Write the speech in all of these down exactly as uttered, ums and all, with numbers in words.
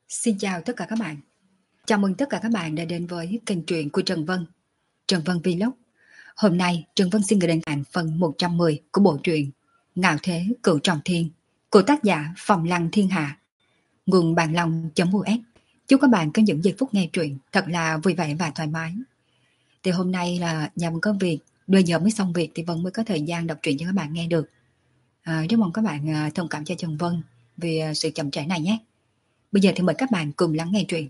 Xin chào tất cả các bạn. Chào mừng tất cả các bạn đã đến với kênh truyện của Trần Vân, Trần Vân Vlog. Hôm nay Trần Vân xin gửi đến các bạn phần một trăm mười của bộ truyện Ngạo Thế Cửu Trọng Thiên của tác giả Phòng Lăng Thiên Hạ, nguồn bàn long.us. Chúc các bạn có những giây phút nghe truyện thật là vui vẻ và thoải mái. Thì hôm nay là nhằm có việc, đôi giờ mới xong việc thì Vân mới có thời gian đọc truyện cho các bạn nghe được. À, rất mong các bạn à, thông cảm cho Trần Vân vì à, sự chậm trễ này nhé. Bây giờ thì mời các bạn cùng lắng nghe truyện.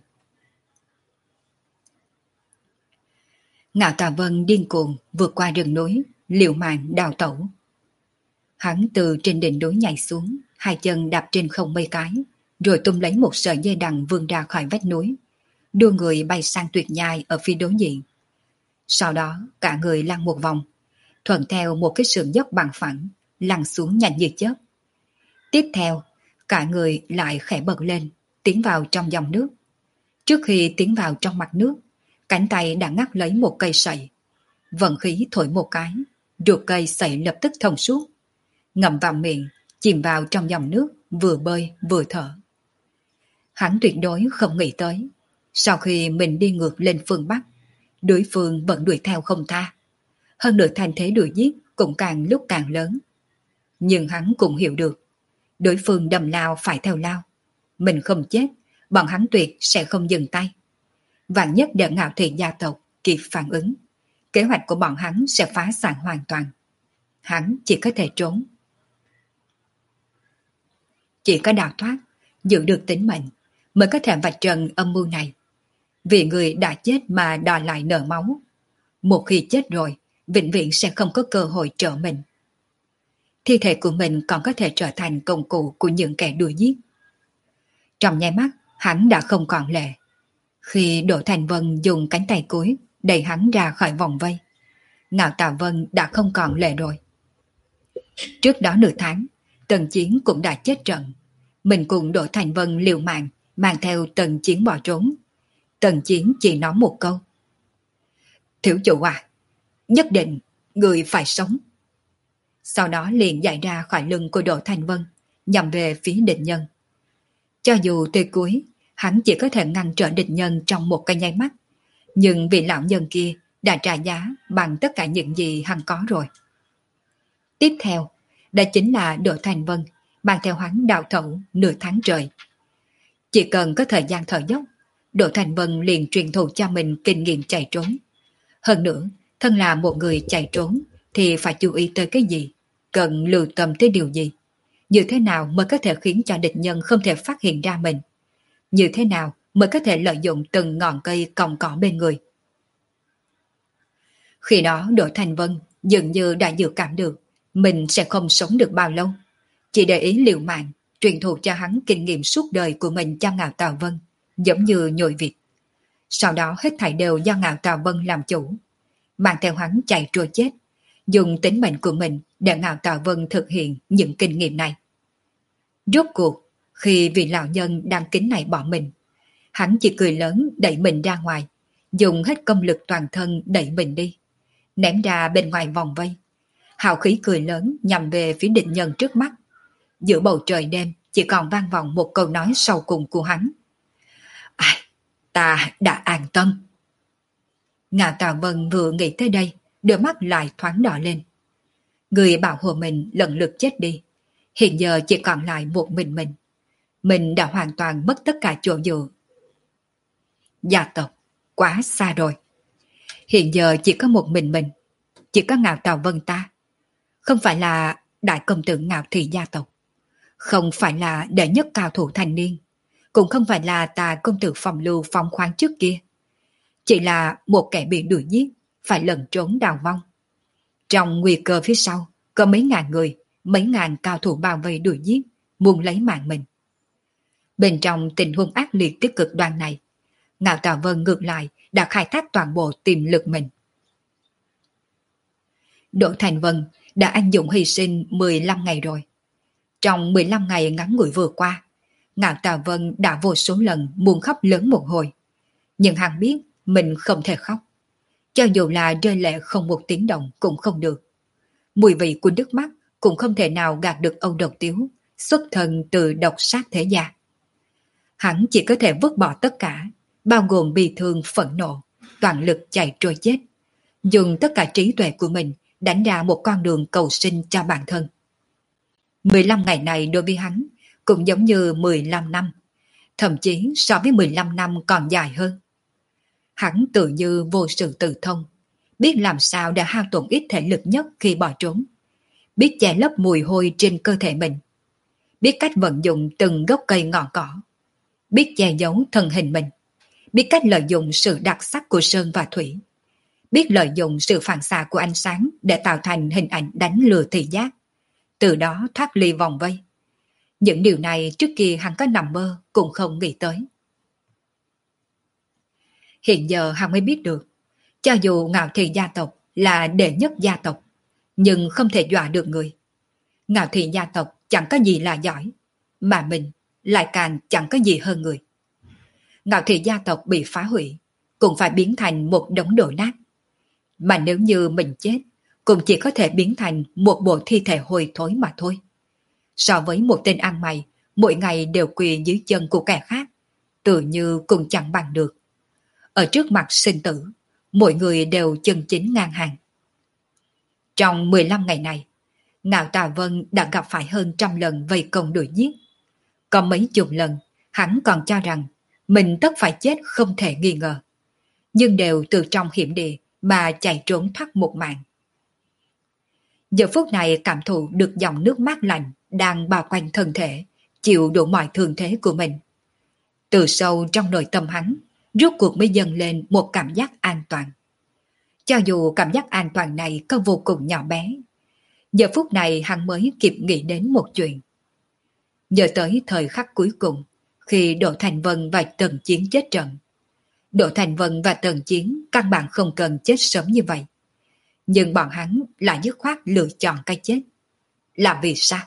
Ngạo Tà Vân điên cuồng vượt qua rừng núi, liều mạng đào tẩu. Hắn từ trên đỉnh núi nhảy xuống, hai chân đạp trên không mấy cái, rồi tung lấy một sợi dây đằng vươn ra khỏi vách núi, đưa người bay sang tuyệt nhai ở phía đối diện. Sau đó cả người lăn một vòng, thuận theo một cái sườn dốc bằng phẳng, lăn xuống nhanh như chớp. Tiếp theo, cả người lại khẽ bật lên, tiến vào trong dòng nước. Trước khi tiến vào trong mặt nước, cánh tay đã ngắt lấy một cây sậy. Vận khí thổi một cái, ruột cây sậy lập tức thông suốt. Ngậm vào miệng, chìm vào trong dòng nước, vừa bơi vừa thở. Hắn tuyệt đối không nghĩ tới, sau khi mình đi ngược lên phương Bắc, đối phương vẫn đuổi theo không tha. Hơn nữa thành thế đuổi giết cũng càng lúc càng lớn. Nhưng hắn cũng hiểu được, đối phương đầm lao phải theo lao. Mình không chết, bọn hắn tuyệt sẽ không dừng tay. Vạn nhất để Ngạo Thị gia tộc kịp phản ứng, kế hoạch của bọn hắn sẽ phá sản hoàn toàn. Hắn chỉ có thể trốn. Chỉ có đào thoát, giữ được tính mệnh, mới có thể vạch trần âm mưu này. Vì người đã chết mà đòi lại nợ máu. Một khi chết rồi, vĩnh viễn sẽ không có cơ hội trở mình. Thi thể của mình còn có thể trở thành công cụ của những kẻ đuổi giết. Trong nháy mắt, hắn đã không còn lệ. Khi Đỗ Thành Vân dùng cánh tay cuối đẩy hắn ra khỏi vòng vây, Ngạo Tà Vân đã không còn lệ rồi. Trước đó nửa tháng, Tần Chiến cũng đã chết trận. Mình cùng Đỗ Thành Vân liều mạng mang theo Tần Chiến bỏ trốn. Tần Chiến chỉ nói một câu: "Thiếu chủ à, nhất định người phải sống." Sau đó liền chạy ra khỏi lưng của Đỗ Thành Vân, nhằm về phía địch nhân. Cho dù tới cuối, hắn chỉ có thể ngăn trở địch nhân trong một cái nháy mắt, nhưng vị lão nhân kia đã trả giá bằng tất cả những gì hắn có rồi. Tiếp theo, đó chính là Đỗ Thành Vân mang theo hắn đào thẩu nửa tháng trời. Chỉ cần có thời gian thở dốc, Đỗ Thành Vân liền truyền thụ cho mình kinh nghiệm chạy trốn. Hơn nữa, thân là một người chạy trốn thì phải chú ý tới cái gì, cần lưu tâm tới điều gì, như thế nào mới có thể khiến cho địch nhân không thể phát hiện ra mình, như thế nào mới có thể lợi dụng từng ngọn cây còng cỏ bên người. Khi đó Đỗ Thành Vân dường như đã dự cảm được mình sẽ không sống được bao lâu, chỉ để ý liều mạng truyền thụ cho hắn kinh nghiệm suốt đời của mình cho Ngạo Tà Vân, giống như nhồi vịt. Sau đó hết thảy đều do Ngạo Tà Vân làm chủ, mang theo hắn chạy trôi chết, dùng tính mệnh của mình để Ngạo Tà Vân thực hiện những kinh nghiệm này. Rốt cuộc, khi vị lão nhân đang kính này bỏ mình, hắn chỉ cười lớn đẩy mình ra ngoài, dùng hết công lực toàn thân đẩy mình đi, ném ra bên ngoài vòng vây. Hào khí cười lớn nhằm về phía địch nhân trước mắt. Giữa bầu trời đêm chỉ còn vang vọng một câu nói sau cùng của hắn: "Ai, ta đã an tâm." Ngạo Tà Vân vừa nghĩ tới đây, đôi mắt lại thoáng đỏ lên. Người bảo hộ mình lần lượt chết đi, hiện giờ chỉ còn lại một mình mình. Mình đã hoàn toàn mất tất cả chỗ dựa. Gia tộc quá xa rồi. Hiện giờ chỉ có một mình mình, chỉ có Ngạo Tà Vân ta. Không phải là đại công tử Ngạo Thị gia tộc, không phải là đệ nhất cao thủ thanh niên, cũng không phải là Tà công tử phòng lưu phong khoáng trước kia. Chỉ là một kẻ bị đuổi giết, phải lẩn trốn đào vong. Trong nguy cơ phía sau, có mấy ngàn người, mấy ngàn cao thủ bao vây đuổi giết, muốn lấy mạng mình. Bên trong tình huống ác liệt tới cực đoan này, Ngạo Tà Vân ngược lại đã khai thác toàn bộ tiềm lực mình. Đỗ Thành Vân đã anh dũng hy sinh mười lăm ngày rồi. Trong mười lăm ngày ngắn ngủi vừa qua, Ngạo Tà Vân đã vô số lần muốn khóc lớn một hồi. Nhưng hắn biết mình không thể khóc. Cho dù là rơi lệ không một tiếng động cũng không được. Mùi vị của nước mắt cũng không thể nào gạt được Âu Độc Tiếu, xuất thân từ độc sát thế gia. Hắn chỉ có thể vứt bỏ tất cả, bao gồm bi thương phẫn nộ, toàn lực chạy trôi chết, dùng tất cả trí tuệ của mình đánh ra một con đường cầu sinh cho bản thân. mười lăm ngày này đối với hắn cũng giống như mười lăm năm, thậm chí so với mười lăm năm còn dài hơn. Hắn tự như vô sự tự thông, biết làm sao để hao tổn ít thể lực nhất khi bỏ trốn, biết che lấp mùi hôi trên cơ thể mình, biết cách vận dụng từng gốc cây ngọn cỏ, biết che giấu thân hình mình, biết cách lợi dụng sự đặc sắc của sơn và thủy, biết lợi dụng sự phản xạ của ánh sáng để tạo thành hình ảnh đánh lừa thị giác, từ đó thoát ly vòng vây. Những điều này trước kia hắn có nằm mơ cũng không nghĩ tới. Hiện giờ hắn mới biết được, cho dù Ngạo Thị gia tộc là đệ nhất gia tộc, nhưng không thể dọa được người. Ngạo Thị gia tộc chẳng có gì là giỏi, mà mình lại càng chẳng có gì hơn người. Ngạo Thị gia tộc bị phá hủy, cũng phải biến thành một đống đổ nát. Mà nếu như mình chết, cũng chỉ có thể biến thành một bộ thi thể hôi thối mà thôi. So với một tên ăn mày, mỗi ngày đều quỳ dưới chân của kẻ khác, tự như cũng chẳng bằng được. Ở trước mặt sinh tử, mỗi người đều chân chính ngang hàng. Trong mười lăm ngày này, Ngạo Tà Vân đã gặp phải hơn trăm lần vây công đuổi giết. Có mấy chục lần, hắn còn cho rằng mình tất phải chết không thể nghi ngờ. Nhưng đều từ trong hiểm địa mà chạy trốn thoát một mạng. Giờ phút này cảm thụ được dòng nước mát lạnh đang bao quanh thân thể, chịu đủ mọi thương thế của mình. Từ sâu trong nội tâm hắn, rốt cuộc mới dâng lên một cảm giác an toàn. Cho dù cảm giác an toàn này có vô cùng nhỏ bé, giờ phút này hắn mới kịp nghĩ đến một chuyện. Nhớ tới thời khắc cuối cùng, khi Đỗ Thành Vân và Tần Chiến chết trận. Đỗ Thành Vân và Tần Chiến căn bản không cần chết sớm như vậy. Nhưng bọn hắn lại dứt khoát lựa chọn cái chết. Là vì sao?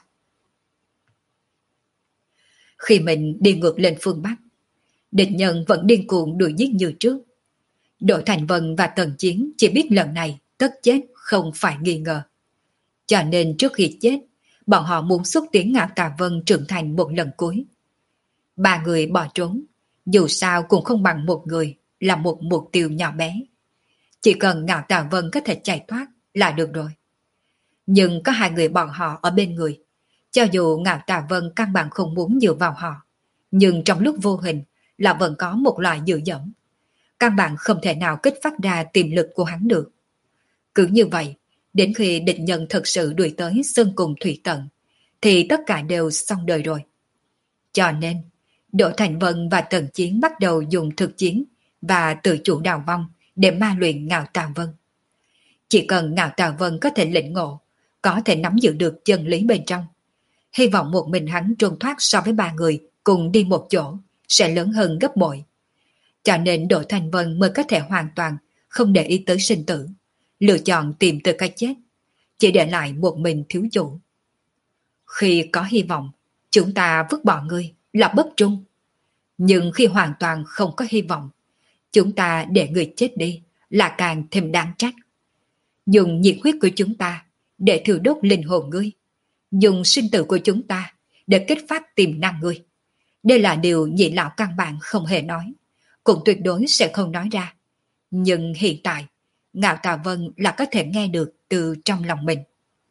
Khi mình đi ngược lên phương Bắc, địch nhân vẫn điên cuồng đuổi giết như trước. Đỗ Thành Vân và Tần Chiến chỉ biết lần này tất chết không phải nghi ngờ. Cho nên trước khi chết, bọn họ muốn xúc tiến Ngạo Tà Vân trưởng thành một lần cuối. Ba người bỏ trốn, dù sao cũng không bằng một người là một mục tiêu nhỏ bé. Chỉ cần Ngạo Tà Vân có thể chạy thoát là được rồi. Nhưng có hai người bọn họ ở bên người. Cho dù Ngạo Tà Vân căn bản không muốn dựa vào họ, nhưng trong lúc vô hình là vẫn có một loại dựa dẫm. Căn bản không thể nào kích phát ra tiềm lực của hắn được. Cứ như vậy, đến khi địch nhân thực sự đuổi tới sơn cùng thủy tận, thì tất cả đều xong đời rồi. Cho nên, Đỗ Thành Vân và Tần Chiến bắt đầu dùng thực chiến và tự chủ đào vong để ma luyện Ngạo Tà Vân. Chỉ cần Ngạo Tà Vân có thể lĩnh ngộ, có thể nắm giữ được chân lý bên trong, hy vọng một mình hắn trốn thoát so với ba người cùng đi một chỗ sẽ lớn hơn gấp bội. Cho nên Đỗ Thành Vân mới có thể hoàn toàn không để ý tới sinh tử, lựa chọn tìm từ cái chết, chỉ để lại một mình thiếu chủ. Khi có hy vọng, chúng ta vứt bỏ ngươi là bất trung. Nhưng khi hoàn toàn không có hy vọng, chúng ta để người chết đi là càng thêm đáng trách. Dùng nhiệt huyết của chúng ta để thiêu đốt linh hồn ngươi, dùng sinh tử của chúng ta để kích phát tiềm năng ngươi. Đây là điều nhị lão căn bản không hề nói, cũng tuyệt đối sẽ không nói ra. Nhưng hiện tại, Ngạo Tà Vân là có thể nghe được từ trong lòng mình.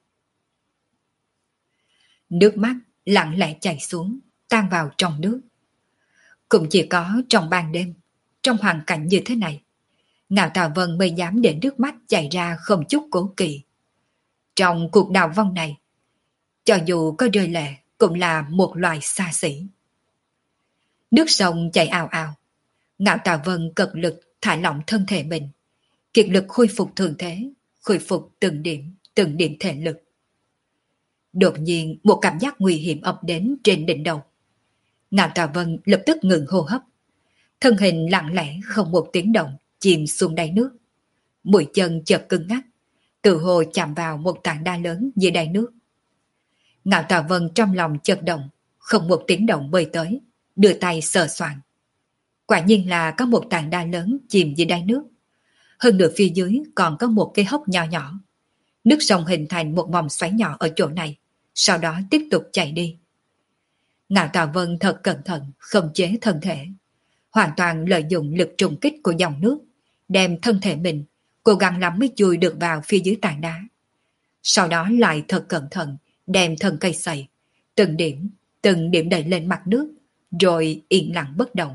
Nước mắt lặng lẽ chảy xuống, tan vào trong nước. Cũng chỉ có trong ban đêm, trong hoàn cảnh như thế này, Ngạo Tà Vân mới dám để nước mắt chảy ra không chút cố kỵ. Trong cuộc đào vong này, cho dù có rơi lệ cũng là một loài xa xỉ. Nước sông chảy ào ào, Ngạo Tà Vân cật lực thả lỏng thân thể mình, kiệt lực khôi phục thường thế, khôi phục từng điểm, từng điểm thể lực. Đột nhiên một cảm giác nguy hiểm ập đến trên đỉnh đầu. Ngạo Tà Vân lập tức ngừng hô hấp, thân hình lặng lẽ không một tiếng động chìm xuống đáy nước. Mũi chân chợt cứng ngắc, tự hồ chạm vào một tảng đá lớn dưới đáy nước. Ngạo Tà Vân trong lòng chợt động, không một tiếng động bơi tới, đưa tay sờ soạn. Quả nhiên là có một tảng đá lớn chìm dưới đáy nước. Hơn nữa phía dưới còn có một cái hốc nhỏ nhỏ. Nước sông hình thành một vòng xoáy nhỏ ở chỗ này, sau đó tiếp tục chảy đi. Ngạo Tà Vân thật cẩn thận khống chế thân thể, hoàn toàn lợi dụng lực trùng kích của dòng nước, đem thân thể mình cố gắng lắm mới chui được vào phía dưới tảng đá. Sau đó lại thật cẩn thận đem thân cây sậy, từng điểm, từng điểm đẩy lên mặt nước, rồi yên lặng bất động.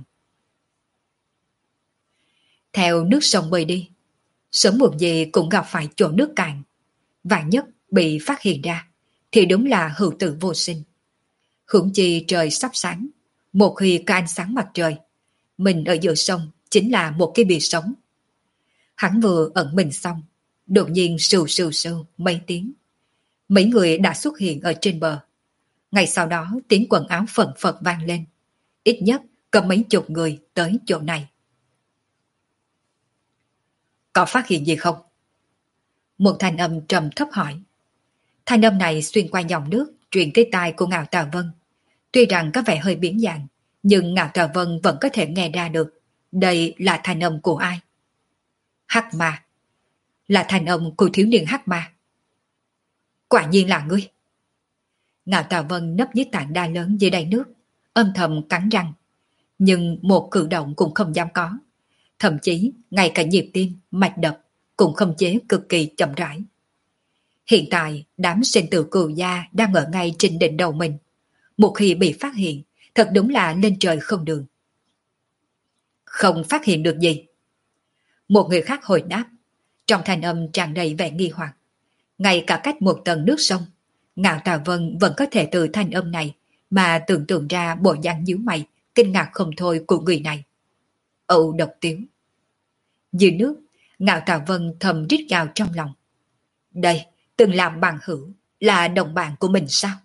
Theo nước sông bơi đi, sớm muộn gì cũng gặp phải chỗ nước cạn. Vạn nhất bị phát hiện ra, thì đúng là hữu tử vô sinh. Huống chi trời sắp sáng, một khi có ánh sáng mặt trời, mình ở giữa sông chính là một cái bìa sống. Hắn vừa ẩn mình xong, đột nhiên sưu sưu sưu mấy tiếng. Mấy người đã xuất hiện ở trên bờ. Ngay sau đó tiếng quần áo phần phật vang lên. Ít nhất có mấy chục người tới chỗ này. Có phát hiện gì không? Một thanh âm trầm thấp hỏi. Thanh âm này xuyên qua dòng nước truyền tới tai của Ngạo Tà Vân. Tuy rằng có vẻ hơi biến dạng, nhưng Ngạo Tà Vân vẫn có thể nghe ra được đây là thanh âm của ai. Hắc ma. Là thanh âm của thiếu niên hắc ma. Quả nhiên là ngươi. Ngạo Tà Vân nấp dưới tảng đá lớn dưới đáy nước, âm thầm cắn răng, nhưng một cử động cũng không dám có. Thậm chí ngay cả nhịp tim, mạch đập cũng không chế cực kỳ chậm rãi. Hiện tại đám sinh tử cừu gia đang ở ngay trên đỉnh đầu mình. Một khi bị phát hiện, thật đúng là lên trời không đường. Không phát hiện được gì. Một người khác hồi đáp, trong thanh âm tràn đầy vẻ nghi hoặc. Ngay cả cách một tầng nước sông, Ngạo Tà Vân vẫn có thể từ thanh âm này mà tưởng tượng ra bộ dáng nhíu mày, kinh ngạc không thôi của người này. Âu độc tiếu. Dưới nước, Ngạo Tà Vân thầm rít gào trong lòng. Đây, từng làm bằng hữu, là đồng bạn của mình sao?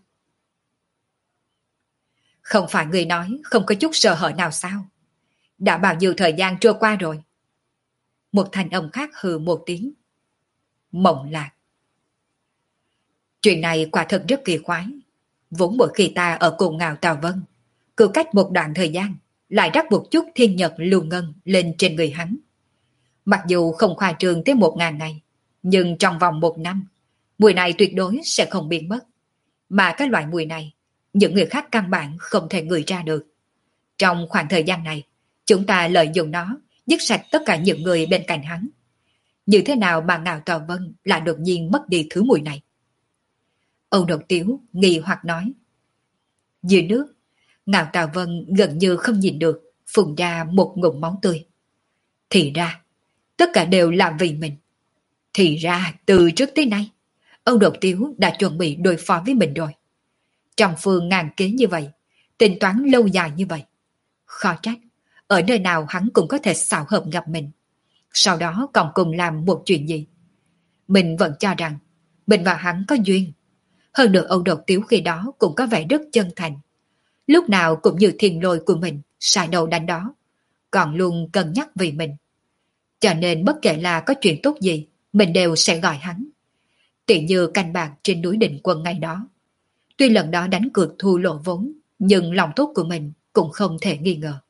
Không phải người nói không có chút sơ hở nào sao? Đã bao nhiêu thời gian trôi qua rồi? Một thanh âm khác hừ một tiếng. Mộng lạc. Chuyện này quả thật rất kỳ quái. Vốn mỗi khi ta ở cùng Ngạo Tà Vân, cứ cách một đoạn thời gian, lại rắc một chút thiên nhật lưu ngân lên trên người hắn. Mặc dù không khoa trương tới một ngàn ngày, nhưng trong vòng một năm, mùi này tuyệt đối sẽ không biến mất. Mà cái loại mùi này, những người khác căn bản không thể ngửi ra được. Trong khoảng thời gian này, chúng ta lợi dụng nó, dứt sạch tất cả những người bên cạnh hắn. Như thế nào mà Ngạo Tà Vân lại đột nhiên mất đi thứ mùi này? Âu Độc Tiếu nghi hoặc nói. Dưới nước, Ngạo Tà Vân gần như không nhìn được, phun ra một ngụm máu tươi. Thì ra, tất cả đều là vì mình. Thì ra, từ trước tới nay, Âu Độc Tiếu đã chuẩn bị đối phó với mình rồi. Trong phương ngàn kế như vậy, tính toán lâu dài như vậy. Khó trách, ở nơi nào hắn cũng có thể xảo hợp gặp mình. Sau đó còn cùng làm một chuyện gì. Mình vẫn cho rằng, mình và hắn có duyên. Hơn nữa Âu Độc Tiếu khi đó cũng có vẻ rất chân thành. Lúc nào cũng như thiên lôi của mình, sai đầu đánh đó. Còn luôn cân nhắc vì mình. Cho nên bất kể là có chuyện tốt gì, mình đều sẽ gọi hắn. Tỉ như canh bạc trên núi Định Quân ngày đó. Tuy lần đó đánh cược thua lộ vốn, nhưng lòng tốt của mình cũng không thể nghi ngờ.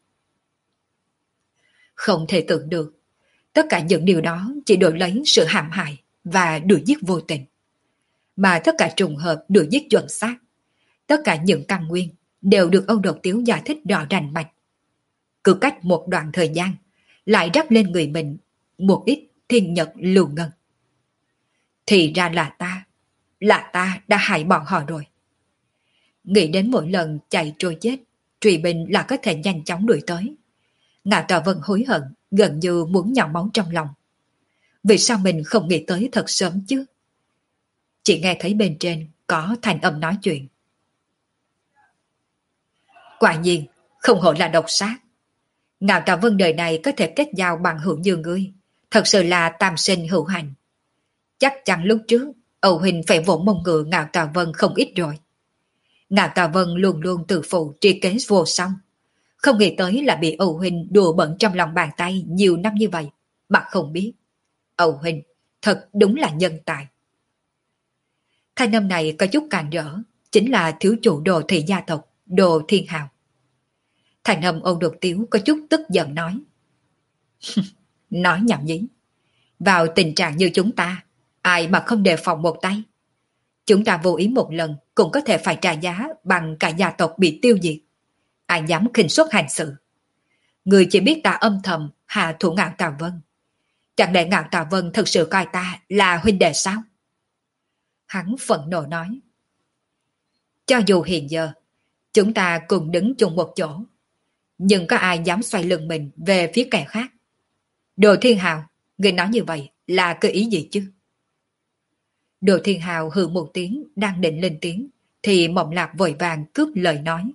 Không thể tưởng được, tất cả những điều đó chỉ đổi lấy sự hãm hại và đuổi giết vô tình. Mà tất cả trùng hợp đuổi giết chuẩn xác. Tất cả những căn nguyên đều được Âu Độc Tiếu giải thích rõ rành mạch. Cứ cách một đoạn thời gian, lại rắc lên người mình một ít thiên nhật lưu ngân. Thì ra là ta, là ta đã hại bọn họ rồi. Nghĩ đến mỗi lần chạy trôi chết, truy binh là có thể nhanh chóng đuổi tới. Ngạo Tà Vân hối hận, gần như muốn nhào máu trong lòng. Vì sao mình không nghĩ tới thật sớm chứ? Chỉ nghe thấy bên trên có thanh âm nói chuyện. Quả nhiên, không hổ là độc sát. Ngạo Tà Vân đời này có thể kết giao bằng hữu như ngươi, thật sự là tam sinh hữu hành. Chắc chắn lúc trước, Âu Huynh phải vỗ mông ngựa Ngạo Tà Vân không ít rồi. Ngạo Tà Vân luôn luôn tự phụ tri kế vô song. Không nghĩ tới là bị Âu Huynh đùa bẩn trong lòng bàn tay nhiều năm như vậy, mà không biết. Âu Huynh thật đúng là nhân tài. Thanh âm này có chút càn rỡ, chính là thiếu chủ Đồ Thị gia tộc, Đồ Thiên Hào. Thanh âm Âu Độc Tiếu có chút tức giận nói. Nói nhảm nhí. Vào tình trạng như chúng ta, ai mà không đề phòng một tay. Chúng ta vô ý một lần cũng có thể phải trả giá bằng cả gia tộc bị tiêu diệt. Ai dám khinh suất hành sự? Người chỉ biết ta âm thầm hạ thủ Ngạo Tà Vân. Chẳng lẽ Ngạo Tà Vân thực sự coi ta là huynh đệ sao? Hắn phẫn nộ nói. Cho dù hiện giờ chúng ta cùng đứng chung một chỗ, nhưng có ai dám xoay lưng mình về phía kẻ khác? Đồ Thiên Hào, người nói như vậy là cơ ý gì chứ? Đồ Thiên Hào hừ một tiếng đang định lên tiếng, thì Mộng Lạc vội vàng cướp lời nói.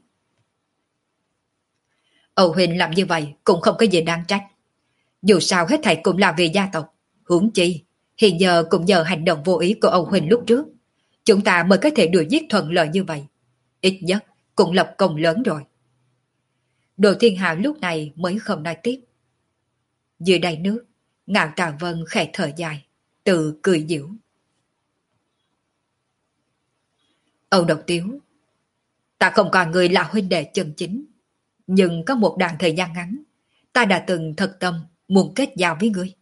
Âu huynh làm như vậy cũng không có gì đáng trách. Dù sao hết thảy cũng là vì gia tộc. Huống chi, hiện giờ cũng nhờ hành động vô ý của Âu huynh lúc trước, chúng ta mới có thể đuổi giết thuận lợi như vậy. Ít nhất cũng lập công lớn rồi. Đồ Thiên Hào lúc này mới không nói tiếp. Dưới đầy nước, Ngạo Tà Vân khẽ thở dài, tự cười giễu. Âu Độc Tiếu, ta không còn người là huynh đệ chân chính, nhưng có một đoạn thời gian ngắn, ta đã từng thật tâm muốn kết giao với ngươi.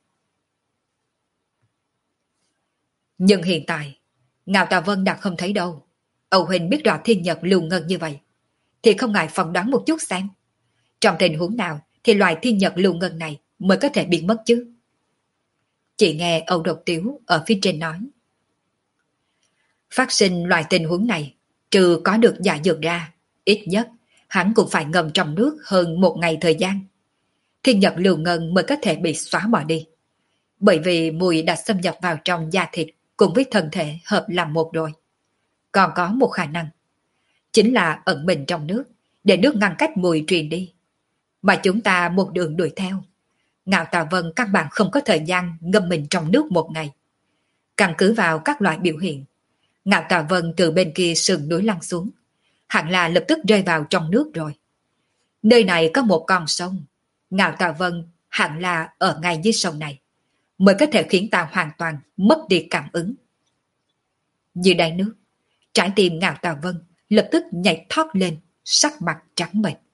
Nhưng hiện tại, Ngạo Tà Vân đã không thấy đâu. Âu huynh biết rõ thiên nhật lưu ngân như vậy, thì không ngại phỏng đoán một chút xem. Trong tình huống nào thì loại thiên nhật lưu ngân này mới có thể biến mất chứ? Chị nghe Âu Độc Tiếu ở phía trên nói. Phát sinh loại tình huống này, trừ có được giả dược ra, ít nhất hắn cũng phải ngâm trong nước hơn một ngày thời gian. Thiên nhật lưu ngân mới có thể bị xóa bỏ đi. Bởi vì mùi đã xâm nhập vào trong da thịt cùng với thân thể hợp làm một rồi. Còn có một khả năng, chính là ẩn mình trong nước, để nước ngăn cách mùi truyền đi. Mà chúng ta một đường đuổi theo. Ngạo Tà Vân các bạn không có thời gian ngâm mình trong nước một ngày. Căn cứ vào các loại biểu hiện, Ngạo Tà Vân từ bên kia sườn núi lăn xuống, hẳn là lập tức rơi vào trong nước rồi. Nơi này có một con sông, Ngạo Tà Vân hẳn là ở ngay dưới sông này, mới có thể khiến ta hoàn toàn mất đi cảm ứng. Dưới đáy nước, trái tim Ngạo Tà Vân lập tức nhảy thoát lên, sắc mặt trắng bệch.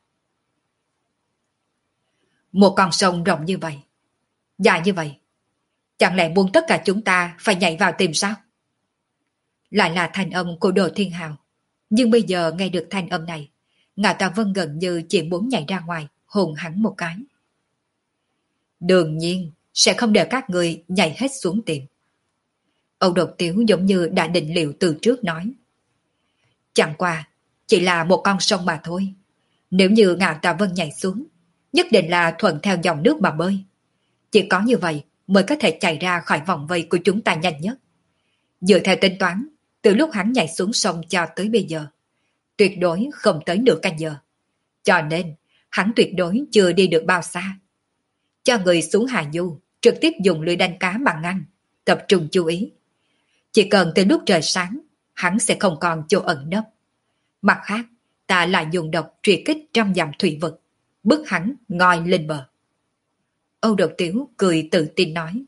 Một con sông rộng như vậy, dài như vậy, chẳng lẽ muốn tất cả chúng ta phải nhảy vào tìm sao? Lại là thanh âm của Đồ Thiên Hào. Nhưng bây giờ nghe được thanh âm này, Ngạo Tà Vân gần như chỉ muốn nhảy ra ngoài, hôn hắn một cái. Đương nhiên sẽ không để các người nhảy hết xuống tìm. Âu Độc Tiếu giống như đã định liệu từ trước nói. Chẳng qua, chỉ là một con sông mà thôi. Nếu như Ngạo Tà Vân nhảy xuống, nhất định là thuận theo dòng nước mà bơi. Chỉ có như vậy mới có thể chạy ra khỏi vòng vây của chúng ta nhanh nhất. Dựa theo tính toán, từ lúc hắn nhảy xuống sông cho tới bây giờ, tuyệt đối không tới nửa canh giờ. Cho nên, hắn tuyệt đối chưa đi được bao xa. Cho người xuống Hà Du, trực tiếp dùng lưới đánh cá bằng ngăn, tập trung chú ý. Chỉ cần tới lúc trời sáng, hắn sẽ không còn chỗ ẩn nấp. Mặt khác, ta lại dùng độc truy kích trăm dặm thủy vực, bức hắn ngoi lên bờ. Âu Độc Tiếu cười tự tin nói.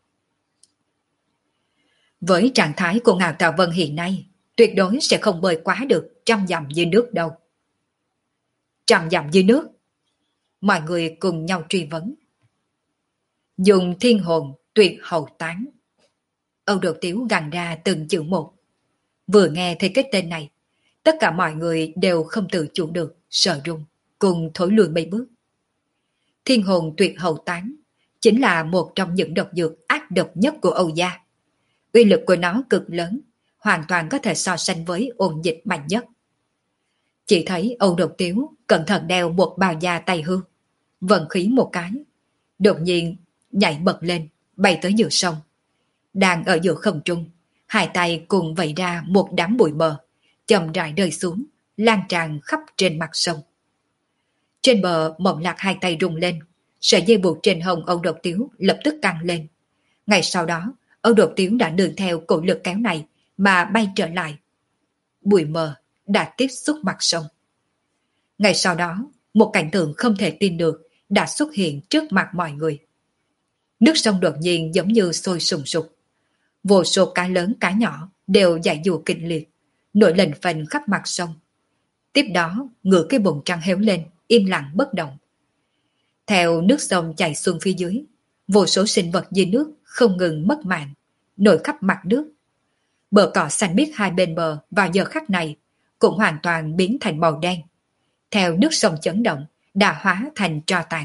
Với trạng thái của Ngạo Tà Vân hiện nay, tuyệt đối sẽ không bơi quá được trăm dặm dưới nước đâu. Trăm dặm dưới nước? Mọi người cùng nhau truy vấn. Dùng thiên hồn tuyệt hậu tán. Âu Độc Tiếu gằn ra từng chữ một. Vừa nghe thấy cái tên này, tất cả mọi người đều không tự chủ được, sợ run, cùng thối lùi mấy bước. Thiên hồn tuyệt hậu tán chính là một trong những độc dược ác độc nhất của Âu gia. Uy lực của nó cực lớn, hoàn toàn có thể so sánh với ôn dịch mạnh nhất. Chỉ thấy Âu Độc Tiếu cẩn thận đeo một bào da tay hương, vận khí một cái, đột nhiên nhảy bật lên, bay tới giữa sông. Đang ở giữa không trung, hai tay cùng vẩy ra một đám bụi mờ, chậm rãi rơi xuống, lan tràn khắp trên mặt sông. Trên bờ Mộng Lạc hai tay rung lên, sợi dây buộc trên hông Âu Độc Tiếu lập tức căng lên. Ngay sau đó, Âu Độc Tiếu đã nương theo cổ lực kéo này mà bay trở lại. Bụi mờ đã tiếp xúc mặt sông. Ngay sau đó, một cảnh tượng không thể tin được đã xuất hiện trước mặt mọi người. Nước sông đột nhiên giống như sôi sùng sục. Vô số cá lớn cá nhỏ đều giải dụa kịch liệt, nổi lên phành khắp mặt sông. Tiếp đó, ngửa cái bụng trăng héo lên, im lặng bất động. Theo nước sông chảy xuống phía dưới, vô số sinh vật dưới nước không ngừng mất mạng, nổi khắp mặt nước. Bờ cỏ xanh biếc hai bên bờ vào giờ khắc này cũng hoàn toàn biến thành màu đen. Theo nước sông chấn động, đã hóa thành tro tàn.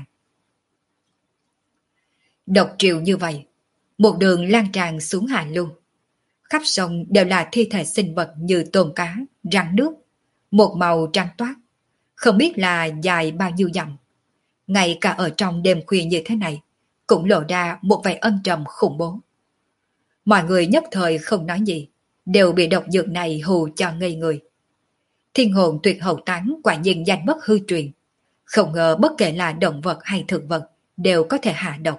Độc triều như vậy, một đường lan tràn xuống hạ lưu. Khắp sông đều là thi thể sinh vật như tôm cá, rắn nước, một màu trắng toát, không biết là dài bao nhiêu dặm. Ngay cả ở trong đêm khuya như thế này, cũng lộ ra một vẻ âm trầm khủng bố. Mọi người nhất thời không nói gì, đều bị độc dược này hù cho ngây người. Thiên hồn tuyệt hậu tán quả nhiên danh bất hư truyền, không ngờ bất kể là động vật hay thực vật đều có thể hạ độc.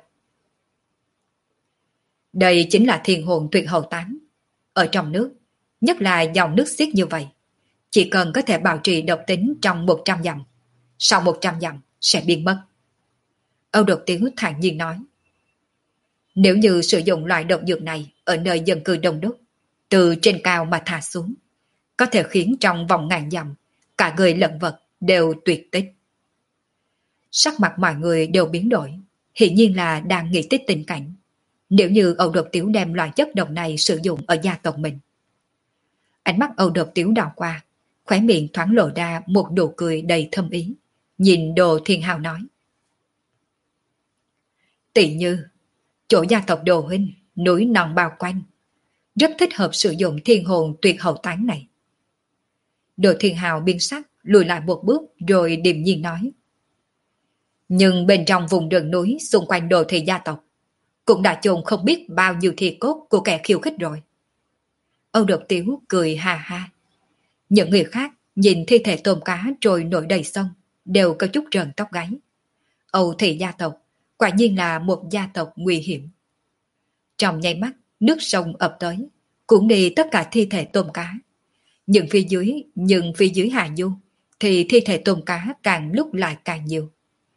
Đây chính là thiên hồn tuyệt hậu tán. Ở trong nước, nhất là dòng nước xiết như vậy, chỉ cần có thể bảo trì độc tính trong một trăm dặm, sau một trăm dặm sẽ biến mất. Âu Độc Tiếu thản nhiên nói. Nếu như sử dụng loại độc dược này ở nơi dân cư đông đúc, từ trên cao mà thả xuống, có thể khiến trong vòng ngàn dặm, cả người lẫn vật đều tuyệt tích. Sắc mặt mọi người đều biến đổi, hiển nhiên là đang nghĩ tới tình cảnh. Nếu như Âu Độc Tiếu đem loại chất độc này sử dụng ở gia tộc mình. Ánh mắt Âu Độc Tiếu đảo qua, khóe miệng thoáng lộ ra một nụ cười đầy thâm ý, nhìn Đồ Thiên Hào nói. Tỷ như, chỗ gia tộc Đồ Huynh, núi non bao quanh, rất thích hợp sử dụng thiên hồn tuyệt hậu tán này. Đồ Thiên Hào biến sắc, lùi lại một bước rồi điềm nhiên nói. Nhưng bên trong vùng rừng núi xung quanh Đồ Thị gia tộc, cũng đã chôn không biết bao nhiêu thi cốt của kẻ khiêu khích rồi. Âu Độc Tiếu cười ha ha. Những người khác nhìn thi thể tôm cá trôi nổi đầy sông, đều có chút rợn tóc gáy. Âu Thị gia tộc quả nhiên là một gia tộc nguy hiểm. Trong nháy mắt, nước sông ập tới, cuốn đi tất cả thi thể tôm cá. Nhưng phía dưới, nhưng phía dưới hạ du, thì thi thể tôm cá càng lúc lại càng nhiều.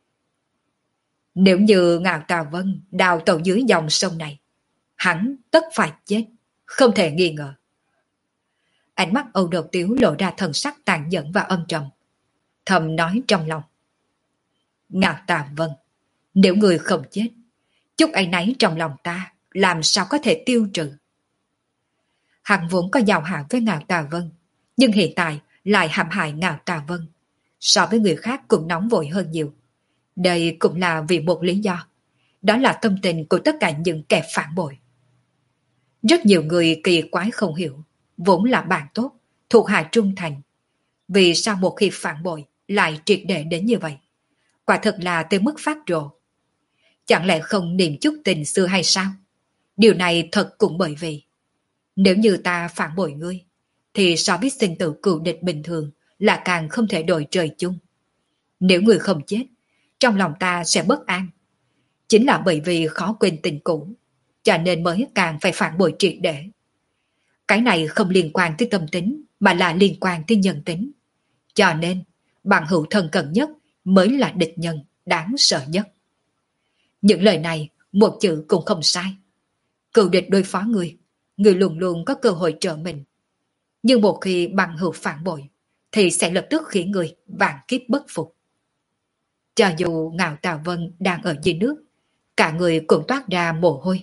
Nếu như Ngạo Tào Vân đào tàu dưới dòng sông này, hắn tất phải chết, không thể nghi ngờ. Ánh mắt Âu Độc Tiếu lộ ra thần sắc tàn nhẫn và âm trầm. Thầm nói trong lòng. Ngạo Tào Vân, nếu người không chết, chút áy náy trong lòng ta làm sao có thể tiêu trừ. Hắn vốn có giao hảo với Ngạo Tào Vân, nhưng hiện tại lại hãm hại Ngạo Tào Vân. So với người khác cũng nóng vội hơn nhiều. Đây cũng là vì một lý do. Đó là tâm tình của tất cả những kẻ phản bội. Rất nhiều người kỳ quái không hiểu, vốn là bạn tốt, thuộc hạ trung thành. Vì sao một khi phản bội lại triệt để đến như vậy? Quả thật là tới mức phát rồ. Chẳng lẽ không niệm chút tình xưa hay sao? Điều này thật cũng bởi vì nếu như ta phản bội ngươi, thì so với sinh tử cừu địch bình thường là càng không thể đổi trời chung. Nếu ngươi không chết, trong lòng ta sẽ bất an. Chính là bởi vì khó quên tình cũ, cho nên mới càng phải phản bội triệt để. Cái này không liên quan tới tâm tính, mà là liên quan tới nhân tính. Cho nên, bạn hữu thân cận nhất mới là địch nhân đáng sợ nhất. Những lời này, một chữ cũng không sai. Cừu địch đối phó người, người luôn luôn có cơ hội trợ mình. Nhưng một khi bằng hữu phản bội, thì sẽ lập tức khiến người vạn kiếp bất phục. Cho dù Ngạo Tào Vân đang ở dưới nước, cả người cũng toát ra mồ hôi.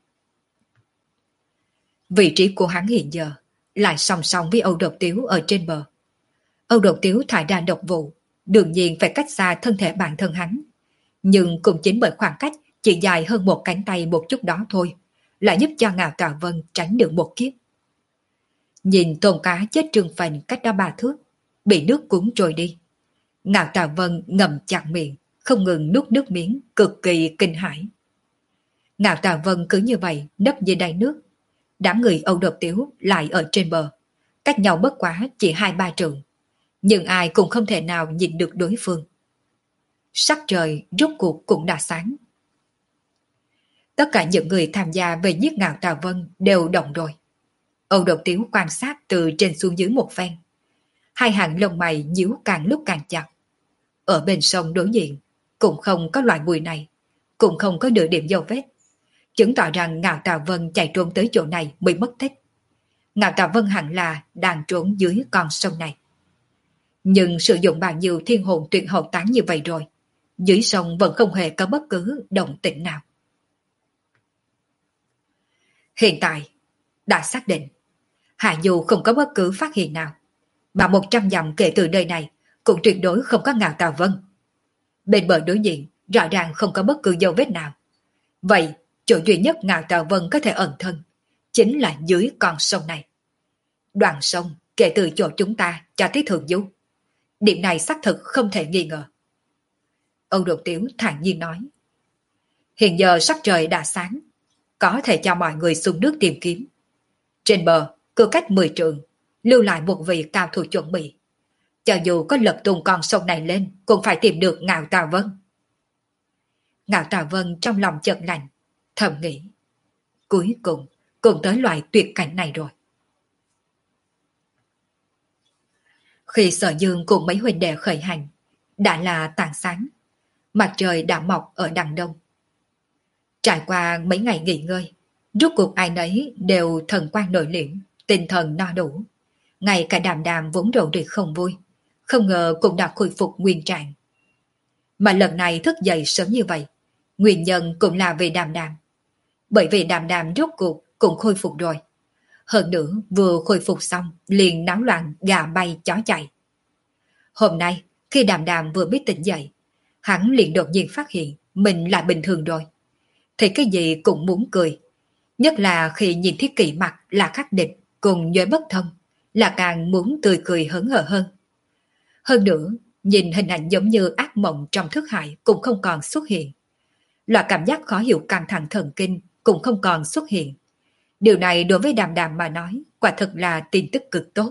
Vị trí của hắn hiện giờ lại song song với Âu Độc Tiếu ở trên bờ. Âu Độc Tiếu thải ra độc vụ, đương nhiên phải cách xa thân thể bản thân hắn. Nhưng cũng chính bởi khoảng cách chỉ dài hơn một cánh tay một chút đó thôi, lại giúp cho Ngạo Tào Vân tránh được một kiếp. Nhìn tôm cá chết trương phành cách đó ba thước, bị nước cuốn trôi đi. Ngạo Tào Vân ngậm chặt miệng, không ngừng nuốt nước miếng, cực kỳ kinh hãi. Ngạo Tào Vân cứ như vậy nấp dưới đáy nước. Đám người Âu Độc Tiếu lại ở trên bờ, cách nhau bất quá chỉ hai ba trượng. Nhưng ai cũng không thể nào nhìn được đối phương. Sắc trời rốt cuộc cũng đã sáng. Tất cả những người tham gia về giết Ngạo Tào Vân đều động rồi. Âu Độc Tiếu quan sát từ trên xuống dưới một phen. Hai hàng lông mày nhíu càng lúc càng chặt. Ở bên sông đối diện, cũng không có loại bụi này, cũng không có nửa điểm dấu vết. Chứng tỏ rằng Ngạo Tào Vân chạy trốn tới chỗ này mới mất tích. Ngạo Tào Vân hẳn là đang trốn dưới con sông này. Nhưng sử dụng bao nhiêu thiên hồn tuyệt hậu tán như vậy rồi, dưới sông vẫn không hề có bất cứ động tĩnh nào. Hiện tại, đã xác định, Hạ dù không có bất cứ phát hiện nào, mà một trăm dặm kể từ nơi này cũng tuyệt đối không có Ngạo Tào Vân. Bên bờ đối diện rõ ràng không có bất cứ dấu vết nào. Vậy, chỗ duy nhất Ngạo Tào Vân có thể ẩn thân chính là dưới con sông này. Đoạn sông kể từ chỗ chúng ta cho tới thượng du. Điểm này xác thực không thể nghi ngờ. Âu Đột Tiếu thản nhiên nói. Hiện giờ sắc trời đã sáng, có thể cho mọi người xuống nước tìm kiếm. Trên bờ, cứ cách mười trượng, lưu lại một vị cao thủ chuẩn bị. Cho dù có lật tung con sông này lên, cũng phải tìm được Ngạo Tào Vân. Ngạo Tào Vân trong lòng chợt lạnh, thầm nghĩ. Cuối cùng, cũng tới loại tuyệt cảnh này rồi. Khi Sở Dương cùng mấy huynh đệ khởi hành, đã là tảng sáng, mặt trời đã mọc ở đằng đông. Trải qua mấy ngày nghỉ ngơi, rốt cuộc ai nấy đều thần quan nội liễm, tinh thần no đủ. Ngay cả Đàm Đàm vốn rầu rĩ không vui, không ngờ cũng đã khôi phục nguyên trạng. Mà lần này thức dậy sớm như vậy, nguyên nhân cũng là vì Đàm Đàm. Bởi vì Đàm Đàm rốt cuộc cũng khôi phục rồi. Hơn nữa vừa khôi phục xong liền náo loạn gà bay chó chạy. Hôm nay khi Đàm Đàm vừa biết tỉnh dậy, hắn liền đột nhiên phát hiện mình là bình thường rồi. Thì cái gì cũng muốn cười. Nhất là khi nhìn thấy kỵ mặt là khắc địch cùng nhuế bất thông, là càng muốn tươi cười hớn hở hơn. Hơn nữa, nhìn hình ảnh giống như ác mộng trong thức hải cũng không còn xuất hiện. Loại cảm giác khó hiểu căng thẳng thần kinh cũng không còn xuất hiện. Điều này đối với Đàm Đàm mà nói, quả thực là tin tức cực tốt.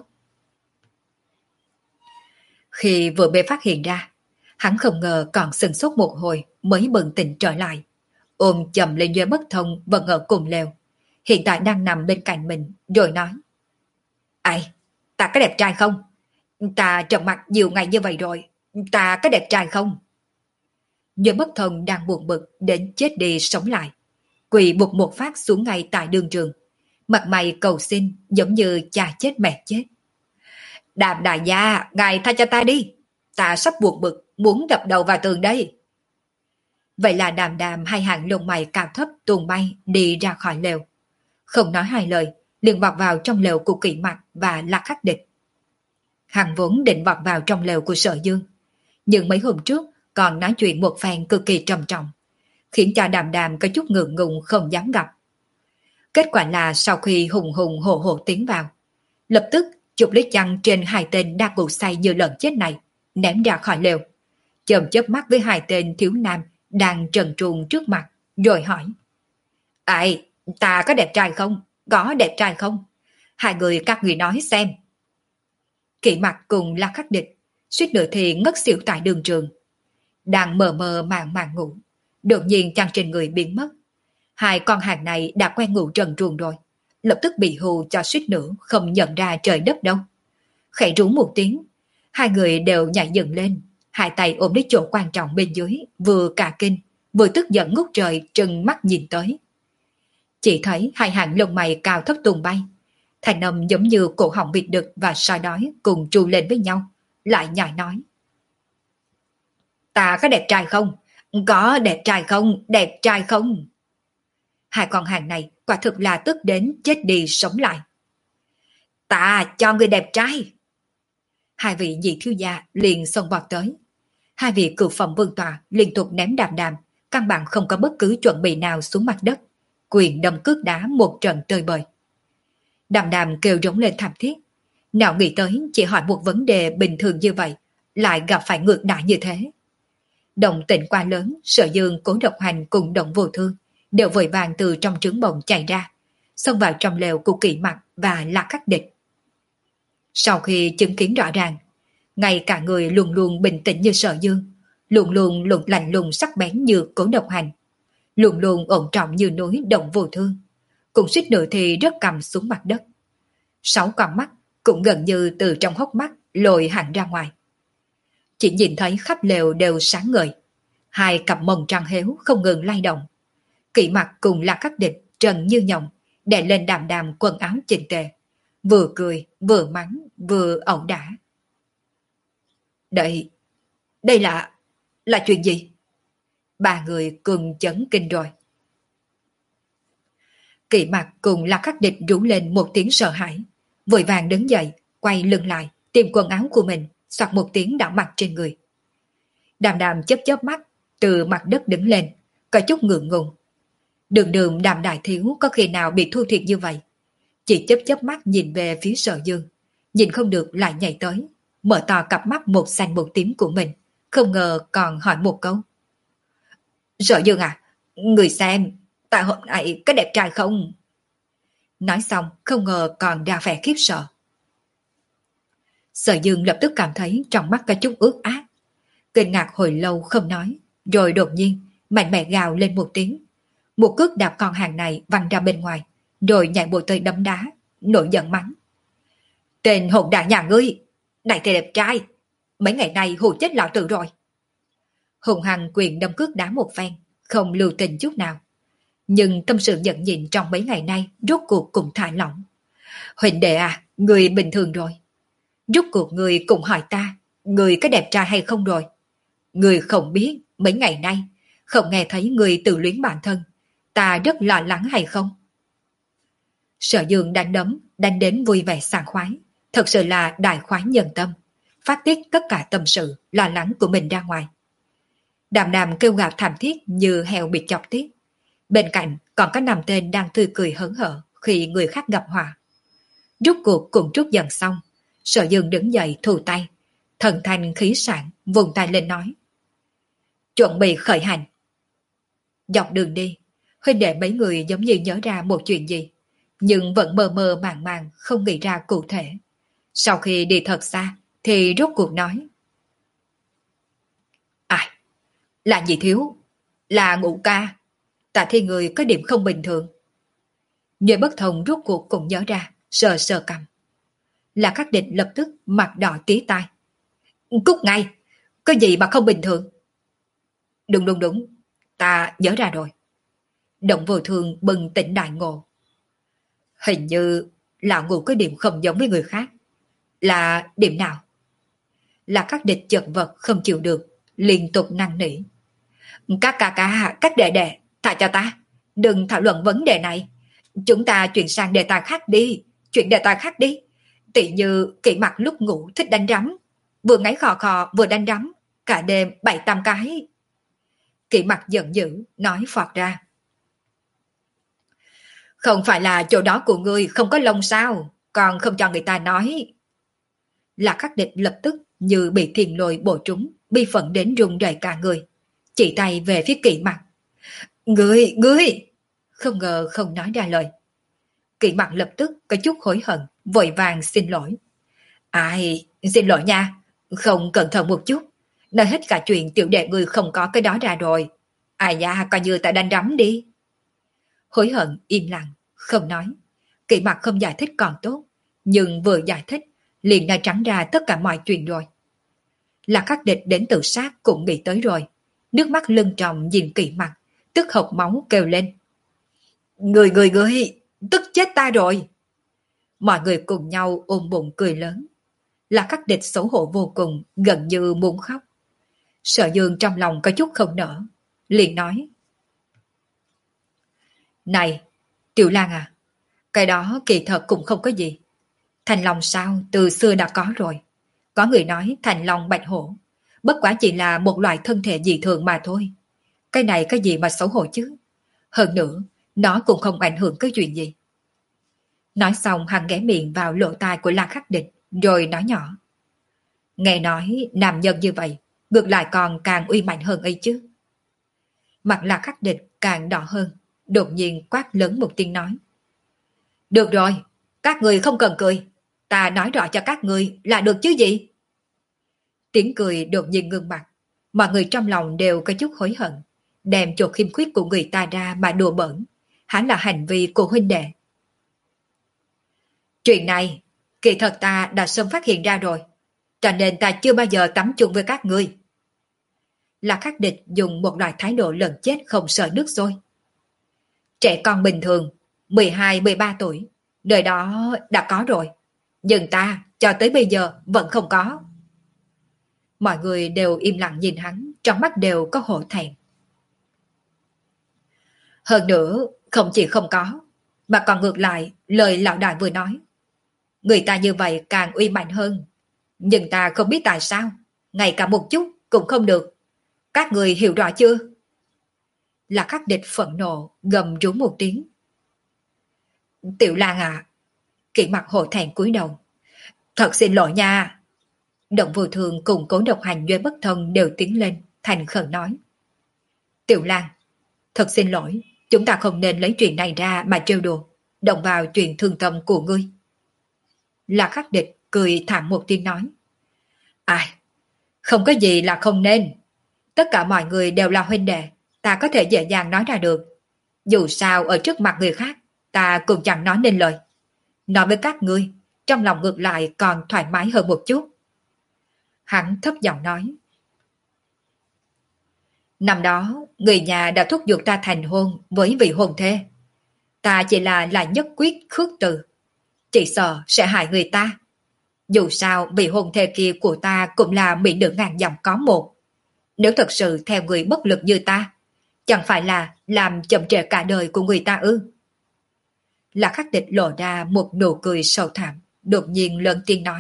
Khi vừa bị phát hiện ra, hắn không ngờ còn sừng sốt một hồi mới bừng tỉnh trở lại. Ôm chầm lên Duy Bất Thông vẫn ở cùng lều, hiện tại đang nằm bên cạnh mình, rồi nói. Ai, ta có đẹp trai không? Ta trầm mặt nhiều ngày như vậy rồi, ta có đẹp trai không? Duy Bất Thông đang buồn bực đến chết đi sống lại, quỳ bụt một phát xuống ngay tại đường trường, mặt mày cầu xin giống như cha chết mẹ chết. Đàm đại gia, ngài tha cho ta đi, ta sắp buồn bực, muốn đập đầu vào tường đây. Vậy là Đàm Đàm hai hàng lông mày cao thấp tuôn bay đi ra khỏi lều. Không nói hai lời, liền vọt vào trong lều của Kỵ Mặt và Lạc Khắc Địch. Hắn vốn định vọt vào trong lều của Sở Dương, nhưng mấy hôm trước còn nói chuyện một phen cực kỳ trầm trọng, khiến cho Đàm Đàm có chút ngượng ngùng không dám gặp. Kết quả là sau khi hùng hùng hổ hổ tiến vào, lập tức chụp lấy chăn trên hai tên đang ngủ say như lợn chết này, ném ra khỏi lều, chớp chớp mắt với hai tên thiếu nam đang trần truồng trước mặt, rồi hỏi. Ai, ta có đẹp trai không? Có đẹp trai không? Hai người các người nói xem. Kỵ Mặt cùng La Khắc Địch suýt nữa thì ngất xỉu tại đường trường. Đang mờ mờ màng màng ngủ, đột nhiên chăn trên người biến mất. Hai con hàng này đã quen ngủ trần truồng rồi, lập tức bị hù cho suýt nữa không nhận ra trời đất đâu. Khẽ rú một tiếng, hai người đều nhảy dựng lên, hai tay ôm lấy chỗ quan trọng bên dưới, vừa cả kinh, vừa tức giận ngút trời trừng mắt nhìn tới. Chỉ thấy hai hàng lông mày cao thấp tung bay, thành âm giống như cổ họng vịt đực và sói đói cùng tru lên với nhau, lại nhảy nói. Ta có đẹp trai không? Có đẹp trai không? Đẹp trai không? Hai con hàng này quả thực là tức đến chết đi sống lại. Ta cho người đẹp trai. Hai vị nhị thiếu gia liền xông vọt tới. Hai vị cựu phẩm vương tọa liên tục ném Đàm Đàm, căn bản không có bất cứ chuẩn bị nào xuống mặt đất, quyền đâm cước đá một trận tơi bời. Đàm Đàm kêu rống lên thảm thiết, nào nghĩ tới chỉ hỏi một vấn đề bình thường như vậy, lại gặp phải ngược đãi như thế. Động tĩnh quá lớn, Sở Dương, Cố Độc Hành cùng Động Vô Thương đều vội vàng từ trong trứng bồng chạy ra, xông vào trong lều của Kỵ Mặt và Lạc Khắc Địch. Sau khi chứng kiến rõ ràng, ngay cả người luôn luôn bình tĩnh như Sở Dương, luôn luôn lục lạnh lùng sắc bén như Cố Độc Hành, luôn luôn ổn trọng như núi Động Vô Thương, cũng suýt nữa thì rớt cầm xuống mặt đất. Sáu con mắt cũng gần như từ trong hốc mắt lồi hẳn ra ngoài. Chỉ nhìn thấy khắp lều đều sáng ngời, hai cặp mông trăng héo không ngừng lay động. Kỵ Mặt cùng Lạc Khắc Địch trần như nhộng đè lên Đàm Đàm quần áo chỉnh tề, vừa cười vừa mắng vừa ẩu đả. Đây, đây là, là chuyện gì? Ba người cùng chấn kinh rồi. Kỵ Mặt cùng Lạc Khắc Địch rú lên một tiếng sợ hãi, vội vàng đứng dậy, quay lưng lại, tìm quần áo của mình, soạt một tiếng đã mặc trên người. Đàm đàm chớp chớp mắt, từ mặt đất đứng lên, có chút ngượng ngùng. Đường đường Đàm đại thiếu có khi nào bị thua thiệt như vậy? Chỉ chớp chớp mắt nhìn về phía Sở Dương, nhìn không được lại nhảy tới, mở to cặp mắt một xanh một tím của mình, không ngờ còn hỏi một câu. Sở Dương à, người xem, tại hôm nay có đẹp trai không? Nói xong không ngờ còn ra vẻ khiếp sợ. Sở Dương lập tức cảm thấy trong mắt có chút ướt át, kinh ngạc hồi lâu không nói, rồi đột nhiên mạnh mẽ gào lên một tiếng. Một cước đạp con hàng này văng ra bên ngoài, rồi nhảy bộ tới đấm đá, nổi giận mắng. Tên hỗn đản nhà ngươi, này thì đẹp trai, mấy ngày nay hù chết lão tử rồi. Hùng hằng quyền đâm cước đá một phen, không lưu tình chút nào. Nhưng tâm sự giận nhịn trong mấy ngày nay rốt cuộc cũng thả lỏng. Huỳnh đệ à, người bình thường rồi. Rốt cuộc người cũng hỏi ta, người có đẹp trai hay không rồi? Người không biết mấy ngày nay, không nghe thấy người tự luyến bản thân, ta rất lo lắng hay không? Sở Dương đánh đấm, đánh đến vui vẻ sảng khoái, thật sự là đại khoái nhân tâm, phát tiết tất cả tâm sự, lo lắng của mình ra ngoài. Đàm đàm kêu gào thảm thiết như heo bị chọc tiết. Bên cạnh còn có năm tên đang tươi cười hớn hở khi người khác gặp họa. Rút cuộc cùng trút giận xong, Sở Dương đứng dậy thu tay, thần thanh khí sảng vùng tay lên nói. Chuẩn bị khởi hành. Dọc đường đi, huynh đệ mấy người giống như nhớ ra một chuyện gì, nhưng vẫn mơ mơ màng màng không nghĩ ra cụ thể. Sau khi đi thật xa thì rốt cuộc nói. À, là gì thiếu? Là Ngũ ca. Ta thấy người có điểm không bình thường. Nhớ bất thông rốt cuộc cũng nhớ ra, sờ sờ cầm. Là Khắc Địch lập tức mặt đỏ tía tai. Cút ngay, có gì mà không bình thường? Đúng đúng đúng, ta nhớ ra rồi. Động Vô Thường bừng tỉnh đại ngộ. Hình như là Ngũ có điểm không giống với người khác. Là điểm nào? Là Khắc Địch chật vật không chịu được, liên tục năn nỉ. Các ca ca, các đệ đệ, thả cho ta, đừng thảo luận vấn đề này. Chúng ta chuyển sang đề tài khác đi, chuyển đề tài khác đi. Tỷ như Kỷ Mặc lúc ngủ thích đánh rắm, vừa ngáy khò khò vừa đánh rắm, cả đêm bảy tám cái. Kỷ Mặc giận dữ, nói phọt ra. Không phải là chỗ đó của ngươi không có lông sao, còn không cho người ta nói. Là Khắc Địch lập tức như bị thiền lôi bổ trúng, bi phận đến run rẩy cả người, chỉ tay về phía Kỷ Mặc. Ngươi, ngươi! Không ngờ không nói ra lời. Kỷ Mặc lập tức có chút hối hận, vội vàng xin lỗi. Ai, xin lỗi nha, không cẩn thận một chút, nói hết cả chuyện tiểu đệ ngươi không có cái đó ra rồi. Ai da, coi như ta đánh rắm đi. Hối hận im lặng, không nói. Kỷ Mặc không giải thích còn tốt, nhưng vừa giải thích, liền đã trắng ra tất cả mọi chuyện rồi. Là Khắc Địch đến tự sát cũng nghĩ tới rồi, nước mắt lưng tròng nhìn Kỷ Mặc, tức hộc máu kêu lên. Người người người, tức chết ta rồi. Mọi người cùng nhau ôm bụng cười lớn. Là Khắc Địch xấu hổ vô cùng, gần như muốn khóc. Sở Dương trong lòng có chút không nở, liền nói. Này, Tiểu Lan à, cái đó kỳ thật cũng không có gì. Thành Long sao từ xưa đã có rồi. Có người nói Thành Long Bạch Hổ, bất quá chỉ là một loại thân thể dị thường mà thôi. Cái này cái gì mà xấu hổ chứ? Hơn nữa, nó cũng không ảnh hưởng cái chuyện gì. Nói xong hắn ghé miệng vào lỗ tai của La Khắc Địch, rồi nói nhỏ. Nghe nói nam nhân như vậy, ngược lại còn càng uy mạnh hơn ấy chứ. Mặt La Khắc Địch càng đỏ hơn, đột nhiên quát lớn một tiếng nói. Được rồi, các người không cần cười, ta nói rõ cho các người là được chứ gì. Tiếng cười đột nhiên ngưng bặt, mọi người trong lòng đều có chút hối hận, đem chỗ khiêm khuyết của người ta ra mà đùa bỡn, hẳn là hành vi của huynh đệ. Chuyện này, kỳ thật ta đã sớm phát hiện ra rồi, cho nên ta chưa bao giờ tắm chung với các ngươi. Là Khắc Địch dùng một loại thái độ lợn chết không sợ nước sôi. Trẻ con bình thường, mười hai mười ba tuổi, đời đó đã có rồi, nhưng ta cho tới bây giờ vẫn không có. Mọi người đều im lặng nhìn hắn, trong mắt đều có hổ thẹn. Hơn nữa, không chỉ không có, mà còn ngược lại lời lão đại vừa nói. Người ta như vậy càng uy mạnh hơn. Nhưng ta không biết tại sao, ngay cả một chút cũng không được. Các người hiểu rõ chưa? Là Khắc Địch phẫn nộ, gầm rú một tiếng. Tiểu Lan à, Kỷ Mặc hổ thẹn cúi đầu. Thật xin lỗi nha. Động Vô Thường cùng Cố Độc Hành Duy Bất Thông đều tiến lên, thành khẩn nói. Tiểu Lan, thật xin lỗi, chúng ta không nên lấy chuyện này ra mà trêu đùa, động vào chuyện thương tâm của ngươi. Là Khắc Địch cười thảm một tiếng nói. Ai, không có gì là không nên. Tất cả mọi người đều là huynh đệ, ta có thể dễ dàng nói ra được. Dù sao ở trước mặt người khác, ta cũng chẳng nói nên lời. Nói với các ngươi, trong lòng ngược lại còn thoải mái hơn một chút. Hắn thấp giọng nói. Năm đó, người nhà đã thúc giục ta thành hôn với vị hôn thê. Ta chỉ là lại nhất quyết khước từ. Chỉ sợ sẽ hại người ta. Dù sao, vị hôn thê kia của ta cũng là mỹ nữ ngàn dặm có một. Nếu thật sự theo người bất lực như ta, chẳng phải là làm chậm trễ cả đời của người ta ư? Là Khắc Địch lộ ra một nụ cười sâu thẳm, đột nhiên lớn tiếng nói.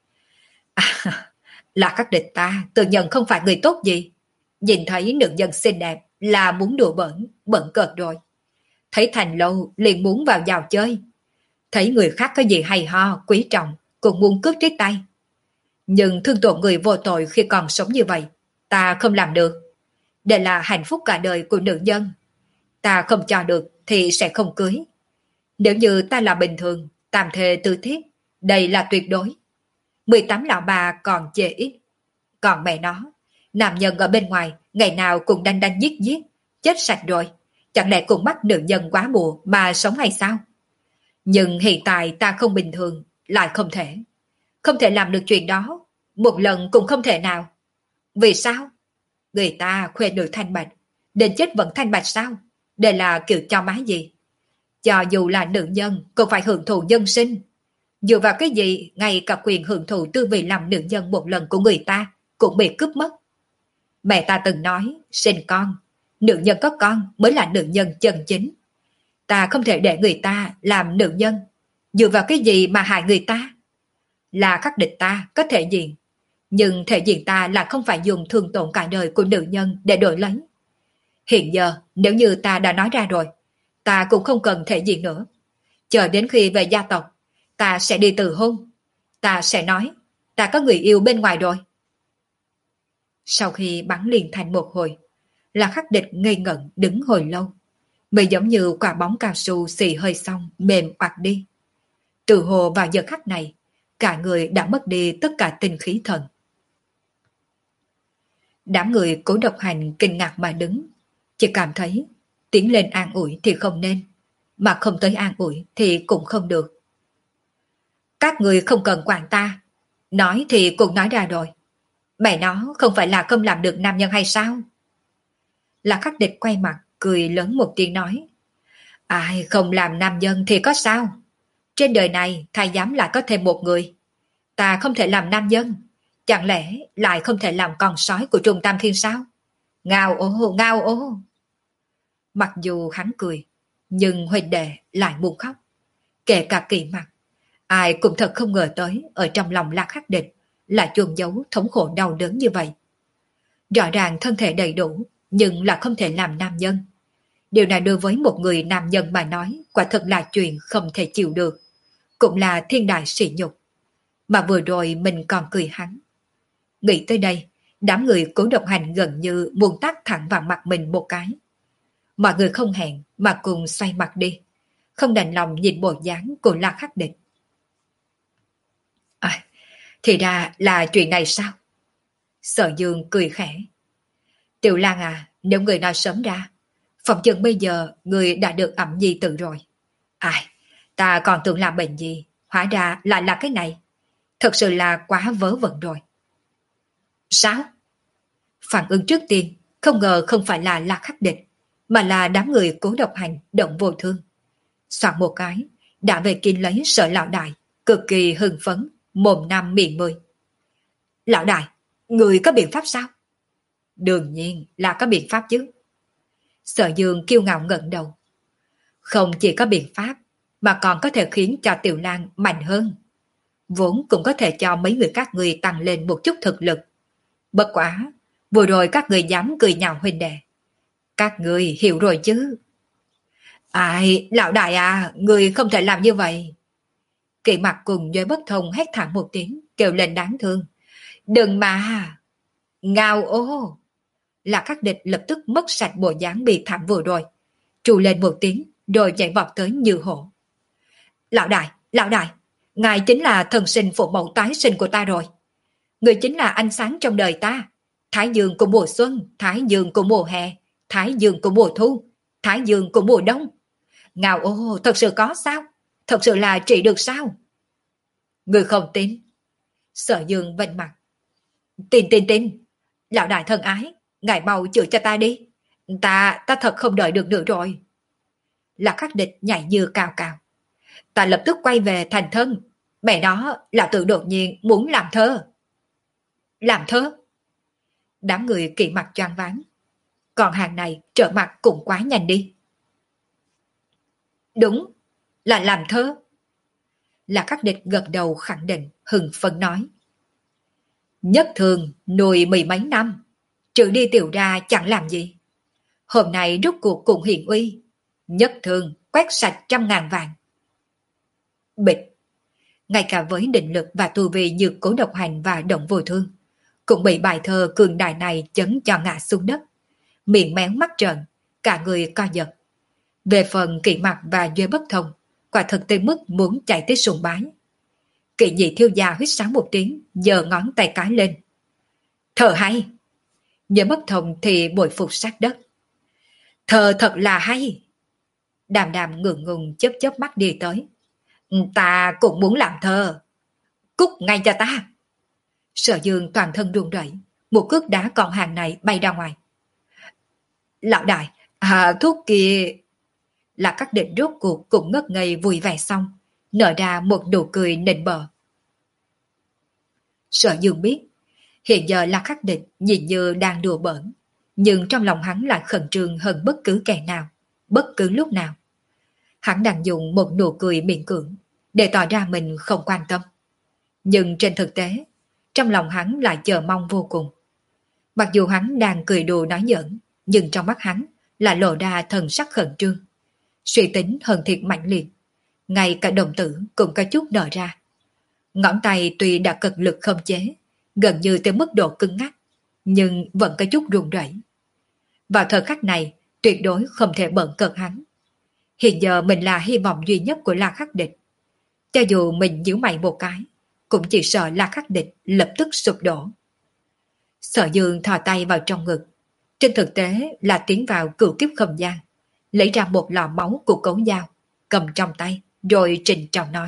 À, là Khắc Địch ta tự nhận không phải người tốt gì. Nhìn thấy nữ nhân xinh đẹp là muốn đùa bẩn, bẩn cợt rồi. Thấy Thành Lâu liền muốn vào vào chơi. Thấy người khác có gì hay ho, quý trọng, cũng muốn cướp trái tay. Nhưng thương tổn người vô tội khi còn sống như vậy, ta không làm được. Đây là hạnh phúc cả đời của nữ nhân. Ta không cho được thì sẽ không cưới. Nếu như ta là bình thường, tạm thề tư thiết, đây là tuyệt đối. mười tám lão bà còn chê ít. Còn mẹ nó, nam nhân ở bên ngoài ngày nào cũng đanh đanh giết giết, chết sạch rồi. Chẳng lẽ cùng mắt nữ nhân quá mùa mà sống hay sao? Nhưng hiện tại ta không bình thường, lại không thể. Không thể làm được chuyện đó, một lần cũng không thể nào. Vì sao? Người ta khuê nữ thanh bạch, đến chết vẫn thanh bạch sao? Đây là kiểu cho má gì? Cho dù là nữ nhân cũng phải hưởng thụ nhân sinh. Dựa vào cái gì ngay cả quyền hưởng thụ tư vị làm nữ nhân một lần của người ta cũng bị cướp mất? Mẹ ta từng nói, sinh con, nữ nhân có con mới là nữ nhân chân chính. Ta không thể để người ta làm nữ nhân. Dựa vào cái gì mà hại người ta? Là Khắc Địch ta có thể diện, nhưng thể diện ta là không phải dùng thương tổn cả đời của nữ nhân để đổi lấy. Hiện giờ nếu như ta đã nói ra rồi, ta cũng không cần thể diện nữa. Chờ đến khi về gia tộc, ta sẽ đi từ hôn. Ta sẽ nói, ta có người yêu bên ngoài rồi. Sau khi bắn liền thành một hồi, là Khắc Địch ngây ngẩn đứng hồi lâu, mới giống như quả bóng cao su xì hơi xong mềm oặt đi. Từ hồ vào giờ khắc này, cả người đã mất đi tất cả tinh khí thần. Đám người Cố Độc Hành kinh ngạc mà đứng, chỉ cảm thấy tiến lên an ủi thì không nên, mà không tới an ủi thì cũng không được. Các người không cần quản ta, nói thì cũng nói ra rồi. Mẹ nó không phải là không làm được nam nhân hay sao? Là Khắc Địch quay mặt, cười lớn một tiếng nói. Ai không làm nam nhân thì có sao? Trên đời này thà dám lại có thêm một người. Ta không thể làm nam nhân, chẳng lẽ lại không thể làm con sói của Trung Tam Thiên sao? Ngao ố, ngao ố. Mặc dù hắn cười, nhưng huynh đệ lại muốn khóc. Kể cả Kỷ Mặc, ai cũng thật không ngờ tới ở trong lòng Lạc Khắc Địch là chôn giấu thống khổ đau đớn như vậy. Rõ ràng thân thể đầy đủ, nhưng là không thể làm nam nhân. Điều này đối với một người nam nhân mà nói quả thật là chuyện không thể chịu được, cũng là thiên đại sỉ nhục. Mà vừa rồi mình còn cười hắn. Nghĩ tới đây, đám người Cố Độc Hành gần như muốn tát thẳng vào mặt mình một cái. Mọi người không hẹn mà cùng xoay mặt đi, không đành lòng nhìn bộ dáng của Lạc Khắc Địch. À, thì ra là chuyện này sao? Sở Dương cười khẽ. Tiểu Lan à, nếu người nói sớm ra, phòng chừng bây giờ người đã được ẩm nhi tự rồi. Ai, ta còn tưởng là bệnh gì, hóa ra lại là cái này. Thật sự là quá vớ vẩn rồi. Sao? Phản ứng trước tiên, không ngờ không phải là Lạc Khắc Địch, mà là đám người Cố Độc Hành Động Vô Thương. Soạn một cái, đã về kinh lấy Sở lão đại, cực kỳ hưng phấn, mồm năm miệng mười. Lão đại, người có biện pháp sao? Đương nhiên là có biện pháp chứ. Sở Dương kiêu ngạo ngẩng đầu. Không chỉ có biện pháp, mà còn có thể khiến cho Tiểu Lan mạnh hơn. vốn cũng có thể cho mấy người các người tăng lên một chút thực lực. Bất quá, vừa rồi các người dám cười nhạo huynh đệ. Các người hiểu rồi chứ? Ai, lão đại à, người không thể làm như vậy. Kỵ mặt cùng với bất thông hét thẳng một tiếng, kêu lên đáng thương. Đừng mà! Ngao ô! Là Khắc Địch lập tức mất sạch bộ dáng bị thảm vừa rồi. Trù lên một tiếng, rồi chạy vọt tới Như Hổ. Lão đại, lão đại, ngài chính là thần sinh phụ mẫu tái sinh của ta rồi. Người chính là ánh sáng trong đời ta. Thái dương của mùa xuân, thái dương của mùa hè, thái dương của mùa thu, thái dương của mùa đông. Ngao ô, thật sự có sao? Thật sự là trị được sao? Người không tin. Sở Dương vênh mặt. Tin tin tin. Lão đại thân ái, ngài mau chữa cho ta đi. Ta, ta thật không đợi được nữa rồi. Là Khắc Địch nhảy như cao cao. Ta lập tức quay về thành thân. Mẹ nó, lão tự đột nhiên muốn làm thơ. Làm thơ? Đám người Kỵ mặt choáng váng. Còn hàng này trở mặt cũng quá nhanh đi. Đúng, là làm thơ. Là Khắc Địch gật đầu khẳng định, hừng phấn nói. Nhất thường nuôi mười mấy năm, trừ đi tiểu ra chẳng làm gì. Hôm nay rút cuộc cùng hiển uy, nhất thường quét sạch trăm ngàn vàng. Bịch, ngay cả với định lực và tu vi như Cố Độc Hành và Động Vô Thương, cũng bị bài thơ cường đại này chấn cho ngã xuống đất. Miệng méo mắt trợn, cả người co giật. Về phần Kỵ mặt và Duy Bất Thông, quả thực tới mức muốn chạy tới sùng bái. Kỵ nhị thiếu gia huýt sáo một tiếng, giơ ngón tay cái lên. Thơ hay! Duy Bất Thông thì bội phục sát đất. Thơ thật là hay! Đàm đàm ngượng ngùng chớp chớp mắt đi tới. Ta cũng muốn làm thơ. Cút ngay cho ta! Sở Dương toàn thân run rẩy, một cước đá con hàng này bay ra ngoài. Lão đại, à, thuốc kia... Là các định rốt cuộc cũng ngất ngây vui vẻ xong, nở ra một nụ cười nịnh bợ. Sở Dương biết, hiện giờ là Khắc Địch nhìn như đang đùa bỡn, nhưng trong lòng hắn lại khẩn trương hơn bất cứ kẻ nào, bất cứ lúc nào. Hắn đang dùng một nụ cười miễn cưỡng để tỏ ra mình không quan tâm. Nhưng trên thực tế, trong lòng hắn lại chờ mong vô cùng. Mặc dù hắn đang cười đùa nói giỡn, nhưng trong mắt hắn lại lộ ra thần sắc khẩn trương. Suy tính hơn thiệt mạnh liệt, ngay cả đồng tử cũng có chút nở ra. Ngón tay tuy đã cực lực khống chế, gần như tới mức độ cứng ngắc, nhưng vẫn có chút run rẩy. Vào thời khắc này, tuyệt đối không thể bận cợt hắn. Hiện giờ mình là hy vọng duy nhất của La Khắc Địch. Cho dù mình nhíu mày một cái, cũng chỉ sợ La Khắc Địch lập tức sụp đổ. Sở Dương thò tay vào trong ngực, trên thực tế là tiến vào cửu kiếp không gian, lấy ra một lọ máu của Cấu Dao, cầm trong tay, rồi trình trọng nói.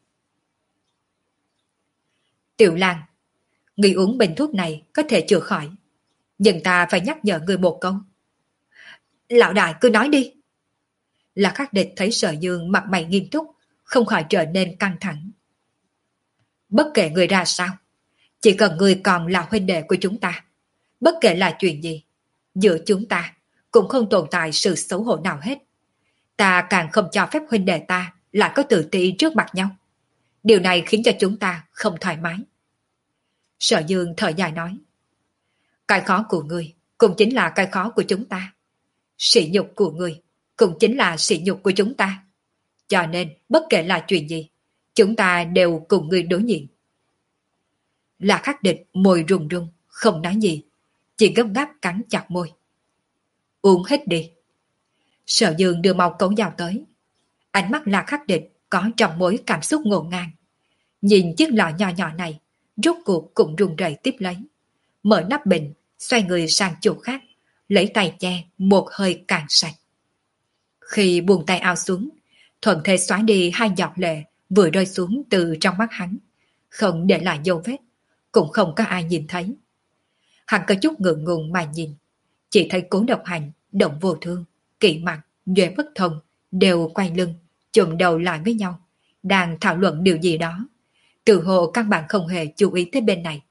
Tiểu Lan, người uống bình thuốc này có thể chữa khỏi, nhưng ta phải nhắc nhở người một câu. Lão đại cứ nói đi. Là Khắc Địch thấy Sở Dương mặt mày nghiêm túc, không khỏi trở nên căng thẳng. Bất kể người ra sao, chỉ cần người còn là huynh đệ của chúng ta, bất kể là chuyện gì, giữa chúng ta cũng không tồn tại sự xấu hổ nào hết. Ta càng không cho phép huynh đệ ta lại có tự ti trước mặt nhau. Điều này khiến cho chúng ta không thoải mái. Sở Dương thở dài nói. Cái khó của ngươi cũng chính là cái khó của chúng ta. Sỉ nhục của ngươi cũng chính là sỉ nhục của chúng ta. Cho nên bất kể là chuyện gì, chúng ta đều cùng ngươi đối diện. Là Khắc Địch môi run run, không nói gì, chỉ gấp gáp cắn chặt môi. Uống hết đi. Sở Dương đưa mau Cấu Dao tới. Ánh mắt là Khắc Địch có trong mối cảm xúc ngổn ngang. Nhìn chiếc lọ nhỏ nhỏ này, rốt cuộc cũng run rẩy tiếp lấy. Mở nắp bình, xoay người sang chỗ khác, lấy tay che một hơi cạn sạch. Khi buông tay ao xuống, thuận thế xóa đi hai giọt lệ vừa rơi xuống từ trong mắt hắn, không để lại dấu vết, cũng không có ai nhìn thấy. Hắn có chút ngượng ngùng mà nhìn, chỉ thấy Cố Độc Hành, Động Vô Thương, Kỵ mặt, Duệ Bất Thông đều quay lưng, chụm đầu lại với nhau, đang thảo luận điều gì đó. Từ hồ căn bản không hề chú ý tới bên này.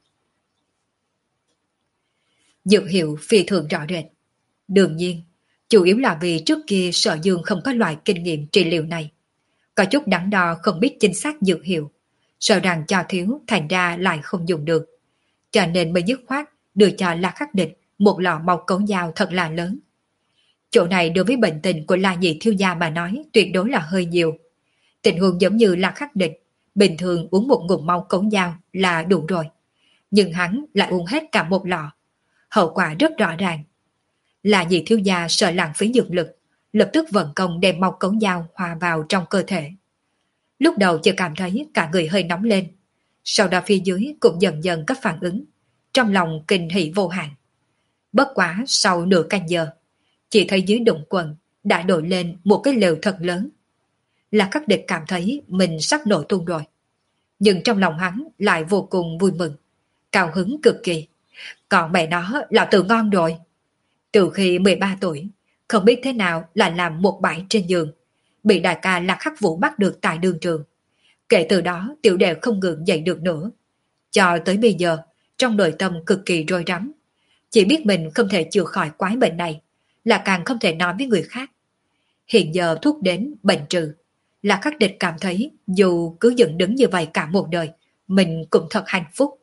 Dược hiệu phi thường rõ rệt. Đương nhiên, chủ yếu là vì trước kia Sở Dương không có loại kinh nghiệm trị liệu này. Có chút đắn đo không biết chính xác dược hiệu, sợ rằng cho thiếu thành ra lại không dùng được. Cho nên mới dứt khoát đưa cho La Khắc Địch một lọ màu cấu dao thật là lớn. Chỗ này đối với bệnh tình của La Nhị thiếu gia mà nói tuyệt đối là hơi nhiều. Tình huống giống như La Khắc Địch, bình thường uống một ngụm máu cống dao là đủ rồi. Nhưng hắn lại uống hết cả một lọ. Hậu quả rất rõ ràng. La Nhị thiếu gia sợ lãng phí dược lực, lập tức vận công đem máu cống dao hòa vào trong cơ thể. Lúc đầu chỉ cảm thấy cả người hơi nóng lên, sau đó phía dưới cũng dần dần có phản ứng, trong lòng kinh hỉ vô hạn. Bất quá sau nửa canh giờ, chỉ thấy dưới đụng quần đã đổi lên một cái lều thật lớn. La Khắc Địch cảm thấy mình sắp nổ tung rồi. Nhưng trong lòng hắn lại vô cùng vui mừng, cao hứng cực kỳ. Còn mẹ nó là tự ngon rồi. Từ khi mười ba tuổi, không biết thế nào là làm một bãi trên giường, bị đại ca La Khắc Vũ bắt được tại đường trường. Kể từ đó tiểu đệ không ngừng dậy được nữa. Cho tới bây giờ, trong nội tâm cực kỳ rối rắm. Chỉ biết mình không thể chữa khỏi quái bệnh này, là càng không thể nói với người khác. Hiện giờ thuốc đến bệnh trừ, La Khắc Địch cảm thấy dù cứ dựng đứng như vậy cả một đời, mình cũng thật hạnh phúc.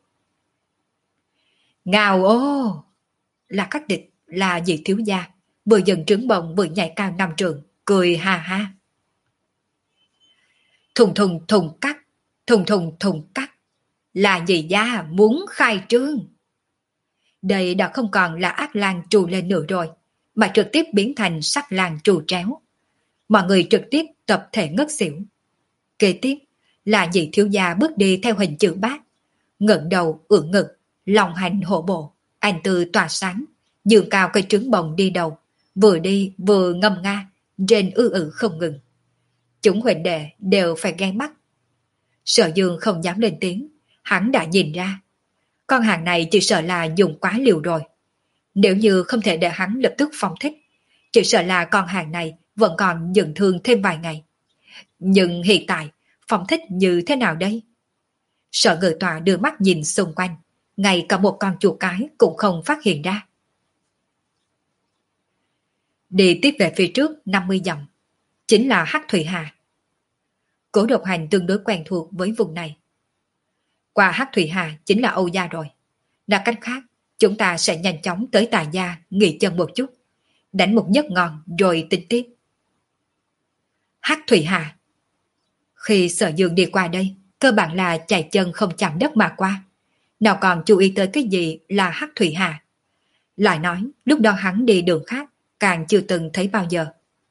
Ngào ô! La Khắc Địch là vị thiếu gia, vừa dần trứng bồng vừa nhảy cao năm trường, cười ha ha. Thùng thùng thùng cắt, thùng thùng thùng cắt, là gì gia muốn khai trương. Đây đã không còn là ác lang trù lên nữa rồi, mà trực tiếp biến thành sắc lang trù tréo. Mọi người trực tiếp tập thể ngất xỉu. Kế tiếp là vị thiếu gia bước đi theo hình chữ bát, ngẩng đầu ưỡn ngực, lòng hành hổ bộ, anh tư tỏa sáng, dường cao cây trứng bồng đi đầu, vừa đi vừa ngâm nga, rên ư ử không ngừng. Chúng huynh đệ đều phải ghen mắt. Sở Dương không dám lên tiếng, hắn đã nhìn ra. Con hàng này chỉ sợ là dùng quá liều rồi. Nếu như không thể để hắn lập tức phóng thích, chỉ sợ là con hàng này vẫn còn dưỡng thương thêm vài ngày. Nhưng hiện tại, phóng thích như thế nào đây? Sở Ngự Tọa đưa mắt nhìn xung quanh, ngay cả một con chuột cái cũng không phát hiện ra. Đi tiếp về phía trước năm mươi dặm, chính là Hắc Thủy Hà. Cố Độc Hành tương đối quen thuộc với vùng này. Qua Hắc Thủy Hà chính là Âu Gia rồi. Nói cách khác, chúng ta sẽ nhanh chóng tới Tà Gia nghỉ chân một chút, đánh một giấc ngon rồi tính tiếp. Hắc Thủy Hà. Khi Sở Dương đi qua đây, cơ bản là chạy chân không chạm đất mà qua. Nào còn chú ý tới cái gì là Hắc Thủy Hà. Lại nói, lúc đó hắn đi đường khác, càng chưa từng thấy bao giờ.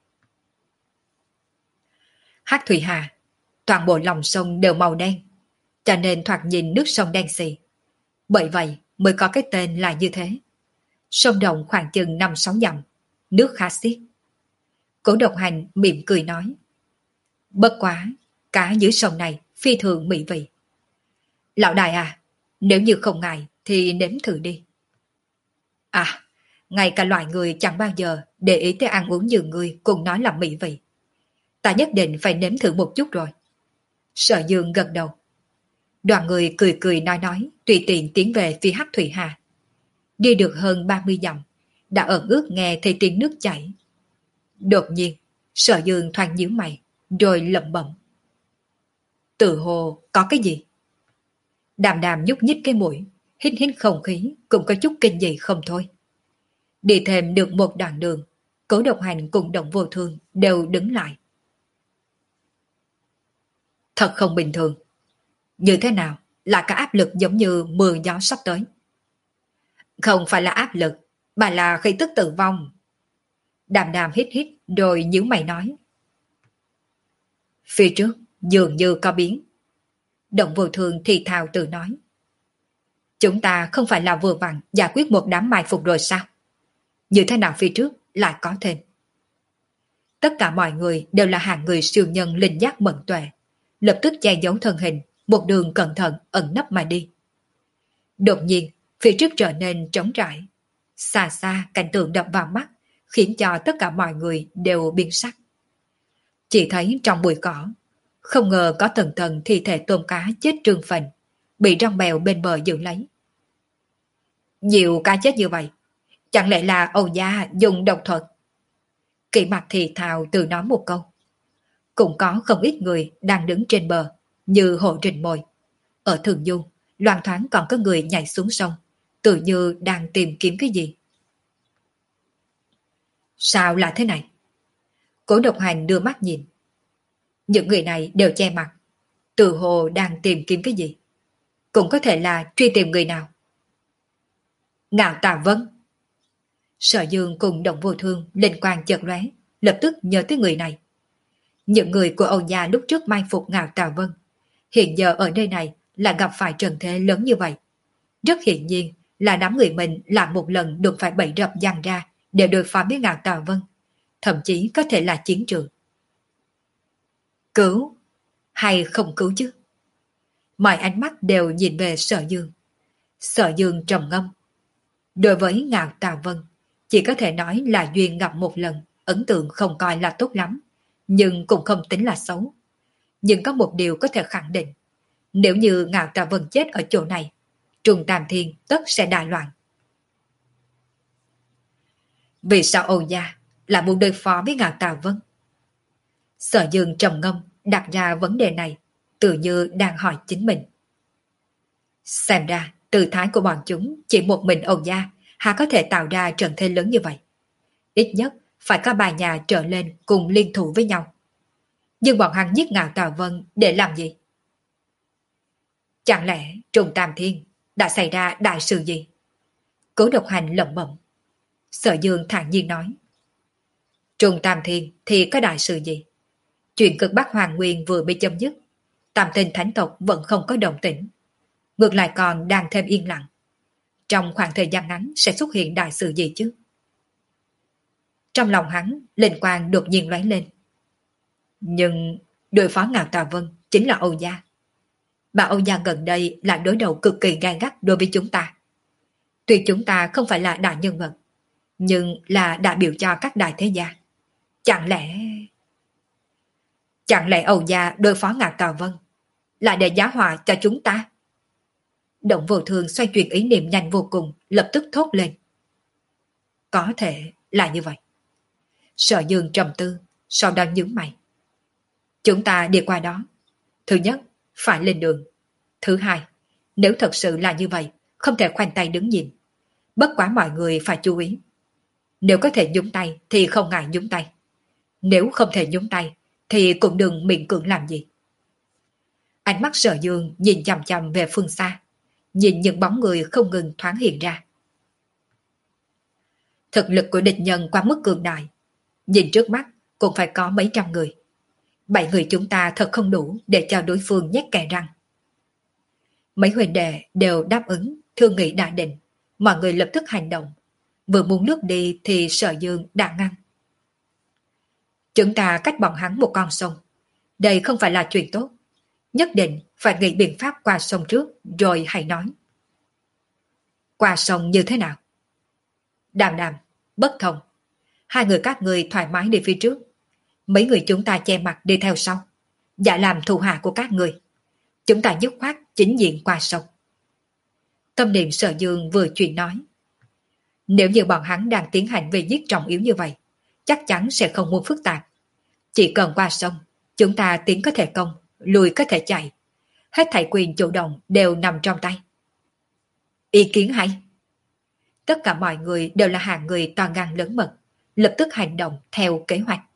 Hắc Thủy Hà, toàn bộ lòng sông đều màu đen, cho nên thoạt nhìn nước sông đen xì. Bởi vậy mới có cái tên là như thế. Sông rộng khoảng chừng năm sáu dặm, nước khá xiết. Cố Độc Hành mỉm cười nói. Bất quá, cá dưới sông này phi thường mỹ vị. Lão đại à, nếu như không ngại thì nếm thử đi. À, ngay cả loại người chẳng bao giờ để ý tới ăn uống như người cũng nói là mỹ vị. Ta nhất định phải nếm thử một chút rồi. Sở Dương gật đầu. Đoàn người cười cười nói nói, tùy tiện tiến về phía Hắc Thủy Hà. Đi được hơn ba mươi dặm, đã ẩn ước nghe thấy tiếng nước chảy. Đột nhiên, Sở Dương thoáng nhíu mày, rồi lẩm bẩm. Tự hồ có cái gì? Đàm đàm nhúc nhích cái mũi, hít hít không khí, cũng có chút kinh dị không thôi. Đi thêm được một đoạn đường, Cố Độc Hành cùng Động Vô Thương đều đứng lại. Thật không bình thường. Như thế nào là cả áp lực giống như mưa gió sắp tới? Không phải là áp lực, mà là khí tức tử vong. Đàm đàm hít hít rồi nhíu mày nói. Phía trước dường như có biến. Động Vô Thương thì thào tự nói. Chúng ta không phải là vừa vặn giải quyết một đám mai phục rồi sao? Như thế nào phía trước lại có thêm? Tất cả mọi người đều là hạng người siêu nhân linh giác mẫn tuệ, lập tức che giấu thân hình, một đường cẩn thận ẩn nấp mà đi. Đột nhiên, phía trước trở nên trống trải. Xa xa cảnh tượng đập vào mắt, khiến cho tất cả mọi người đều biến sắc. Chỉ thấy trong bụi cỏ, không ngờ có tầng tầng thi thể tôm cá chết trương phình, bị rong bèo bên bờ giữ lấy. Nhiều cá chết như vậy, chẳng lẽ là Âu Gia dùng độc thuật? Kỵ mặt thì thào tự nói một câu. Cũng có không ít người đang đứng trên bờ, như hộ rình mồi, Ở Thường Du, loan thoáng còn có người nhảy xuống sông, tự như đang tìm kiếm cái gì. Sao là thế này? Cố Độc Hành đưa mắt nhìn. Những người này đều che mặt, tự hồ đang tìm kiếm cái gì. Cũng có thể là truy tìm người nào. Ngạo Tà Vân. Sở Dương cùng Động Vô Thương linh quan chợt lóe, lập tức nhớ tới người này. Những người của Âu Gia lúc trước mai phục Ngạo Tà Vân, hiện giờ ở nơi này là gặp phải trần thế lớn như vậy. Rất hiển nhiên là đám người mình làm một lần đụng phải bẫy rập giăng ra để đối phó với Ngạo Tà Vân, thậm chí có thể là chiến trường. Cứu hay không cứu chứ? Mọi ánh mắt đều nhìn về Sở Dương. Sở Dương trầm ngâm. Đối với Ngạo Tà Vân, chỉ có thể nói là duyên gặp một lần, ấn tượng không coi là tốt lắm, nhưng cũng không tính là xấu. Nhưng có một điều có thể khẳng định, nếu như Ngạo Tà Vân chết ở chỗ này, Trung Tam Thiên tất sẽ đại loạn. Vì sao Âu Gia là muốn đối phó với Ngạo Tà Vân? Sở Dương trầm ngâm đặt ra vấn đề này, tự như đang hỏi chính mình. Xem ra, tư thái của bọn chúng chỉ một mình Âu Gia hà có thể tạo ra trận thế lớn như vậy. Ít nhất phải có ba nhà trở lên cùng liên thủ với nhau. Nhưng bọn hắn giết Ngạo Tà Vân để làm gì? Chẳng lẽ Trung Tam Thiên đã xảy ra đại sự gì? Cố Độc Hành lẩm bẩm. Sở Dương thản nhiên nói. Trung Tam Thiên thì có đại sự gì? Chuyện cực Bắc Hoàng Nguyên vừa bị chấm dứt, Tam Tinh Thánh tộc vẫn không có động tĩnh, ngược lại còn đang thêm yên lặng. Trong khoảng thời gian ngắn sẽ xuất hiện đại sự gì chứ? Trong lòng hắn, linh quang đột nhiên lóe lên. Nhưng đối phó Ngạo Tà Vân chính là Âu Gia. Mà Âu Gia gần đây là đối đầu cực kỳ gay gắt đối với chúng ta. Tuy chúng ta không phải là đại nhân vật, nhưng là đại biểu cho các đại thế gia. Chẳng lẽ... Chẳng lẽ Âu Gia đối phó Ngạo Tà Vân là để giá họa cho chúng ta? Động Vô Thương xoay chuyển ý niệm nhanh vô cùng, lập tức thốt lên. Có thể là như vậy. Sở Dương trầm tư, sau đó nhướng mày. Chúng ta đi qua đó. Thứ nhất, phải lên đường. Thứ hai, nếu thật sự là như vậy, không thể khoanh tay đứng nhìn. Bất quá mọi người phải chú ý. Nếu có thể nhúng tay thì không ngại nhúng tay. Nếu không thể nhúng tay thì cũng đừng miễn cưỡng làm gì. Ánh mắt Sở Dương nhìn chằm chằm về phương xa, nhìn những bóng người không ngừng thoáng hiện ra. Thực lực của địch nhân quá mức cường đại, nhìn trước mắt cũng phải có mấy trăm người. Bảy người chúng ta thật không đủ để cho đối phương nhét kẻ răng. Mấy huỳnh đệ đều đáp ứng, thương nghị đã định, mọi người lập tức hành động. Vừa muốn lướt đi thì Sở Dương đã ngăn. Chúng ta cách bọn hắn một con sông. Đây không phải là chuyện tốt. Nhất định phải nghĩ biện pháp qua sông trước, rồi hãy nói. Qua sông như thế nào? Đàm Đàm, Bất Thông, hai người các người thoải mái đi phía trước. Mấy người chúng ta che mặt đi theo sau, giả làm thù hạ của các người. Chúng ta dứt khoát chính diện qua sông. Tâm niệm Sở Dương vừa chuyện nói. Nếu như bọn hắn đang tiến hành về giết trọng yếu như vậy, chắc chắn sẽ không muốn phức tạp. Chỉ cần qua sông, chúng ta tiến có thể công, lùi có thể chạy. Hết thảy quyền chủ động đều nằm trong tay. Ý kiến hay. Tất cả mọi người đều là hạng người to gan lớn mật, lập tức hành động theo kế hoạch.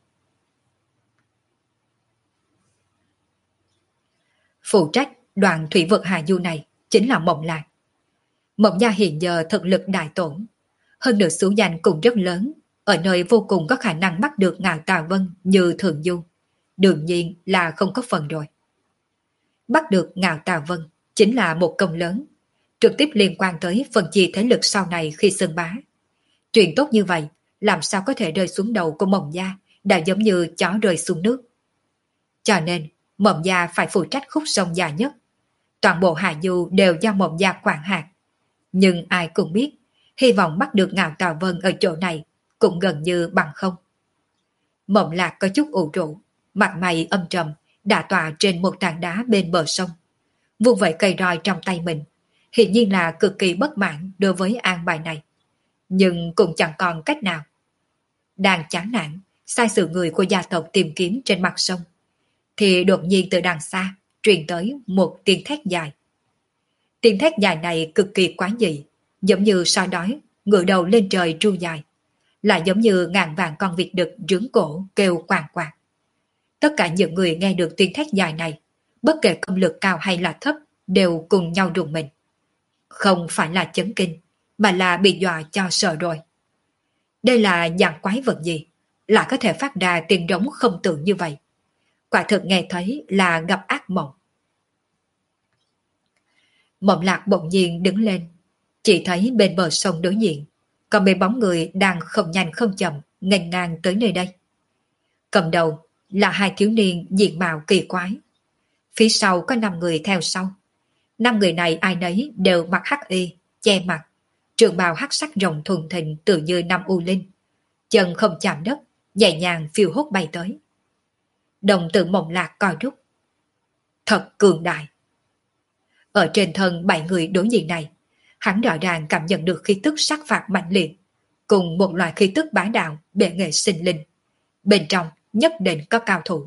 Phụ trách đoàn thủy vực Hà Du này chính là Mộng Lạc. Mộng Gia hiện giờ thực lực đại tổn, hơn nữa số danh cũng rất lớn, ở nơi vô cùng có khả năng bắt được Ngạo Tà Vân như Thường Du, đương nhiên là không có phần rồi. Bắt được Ngạo Tà Vân chính là một công lớn, trực tiếp liên quan tới phần chia thế lực sau này khi xưng bá. Chuyện tốt như vậy, làm sao có thể rơi xuống đầu của Mộng Gia, đã giống như chó rơi xuống nước. Cho nên, Mộng Gia phải phụ trách khúc sông dài nhất. Toàn bộ Hà Du đều do Mộng Gia quản hạt. Nhưng ai cũng biết, hy vọng bắt được Ngạo Tà Vân ở chỗ này cũng gần như bằng không. Mộng Lạc có chút ủ rũ, mặt mày âm trầm, đã tọa trên một tảng đá bên bờ sông. Vung vẩy cây roi trong tay mình, hiển nhiên là cực kỳ bất mãn đối với an bài này. Nhưng cũng chẳng còn cách nào. Đang chán nản, sai sự người của gia tộc tìm kiếm trên mặt sông, thì đột nhiên từ đằng xa truyền tới một tiếng thét dài. Tiếng thét dài này cực kỳ quái dị, giống như sói đói, ngửa đầu lên trời tru dài, lại giống như ngàn vạn con vịt đực rướng cổ kêu quàng quàng. Tất cả những người nghe được tiếng thét dài này, bất kể công lực cao hay là thấp, đều cùng nhau rùng mình. Không phải là chấn kinh, mà là bị dọa cho sợ rồi. Đây là dạng quái vật gì, lại có thể phát ra tiếng rống không tưởng như vậy. Quả thực nghe thấy là gặp ác mộng. Mộng Lạc bỗng nhiên đứng lên, chỉ thấy bên bờ sông đối diện có mấy bóng người đang không nhanh không chậm nghênh ngang tới nơi đây. Cầm đầu là hai thiếu niên diện mạo kỳ quái, phía sau có năm người theo sau. Năm người này ai nấy đều mặc hắc y, che mặt, trường bào hắc sắc rộng thuần thịnh tự như năm u linh, chân không chạm đất, nhẹ nhàng phiêu hốt bay tới. Đồng tử Mộng Lạc coi rút. Thật cường đại. Ở trên thân bảy người đối diện này, hắn rõ ràng cảm nhận được khí tức sát phạt mạnh liệt, cùng một loại khí tức bá đạo bệ nghệ sinh linh. Bên trong nhất định có cao thủ.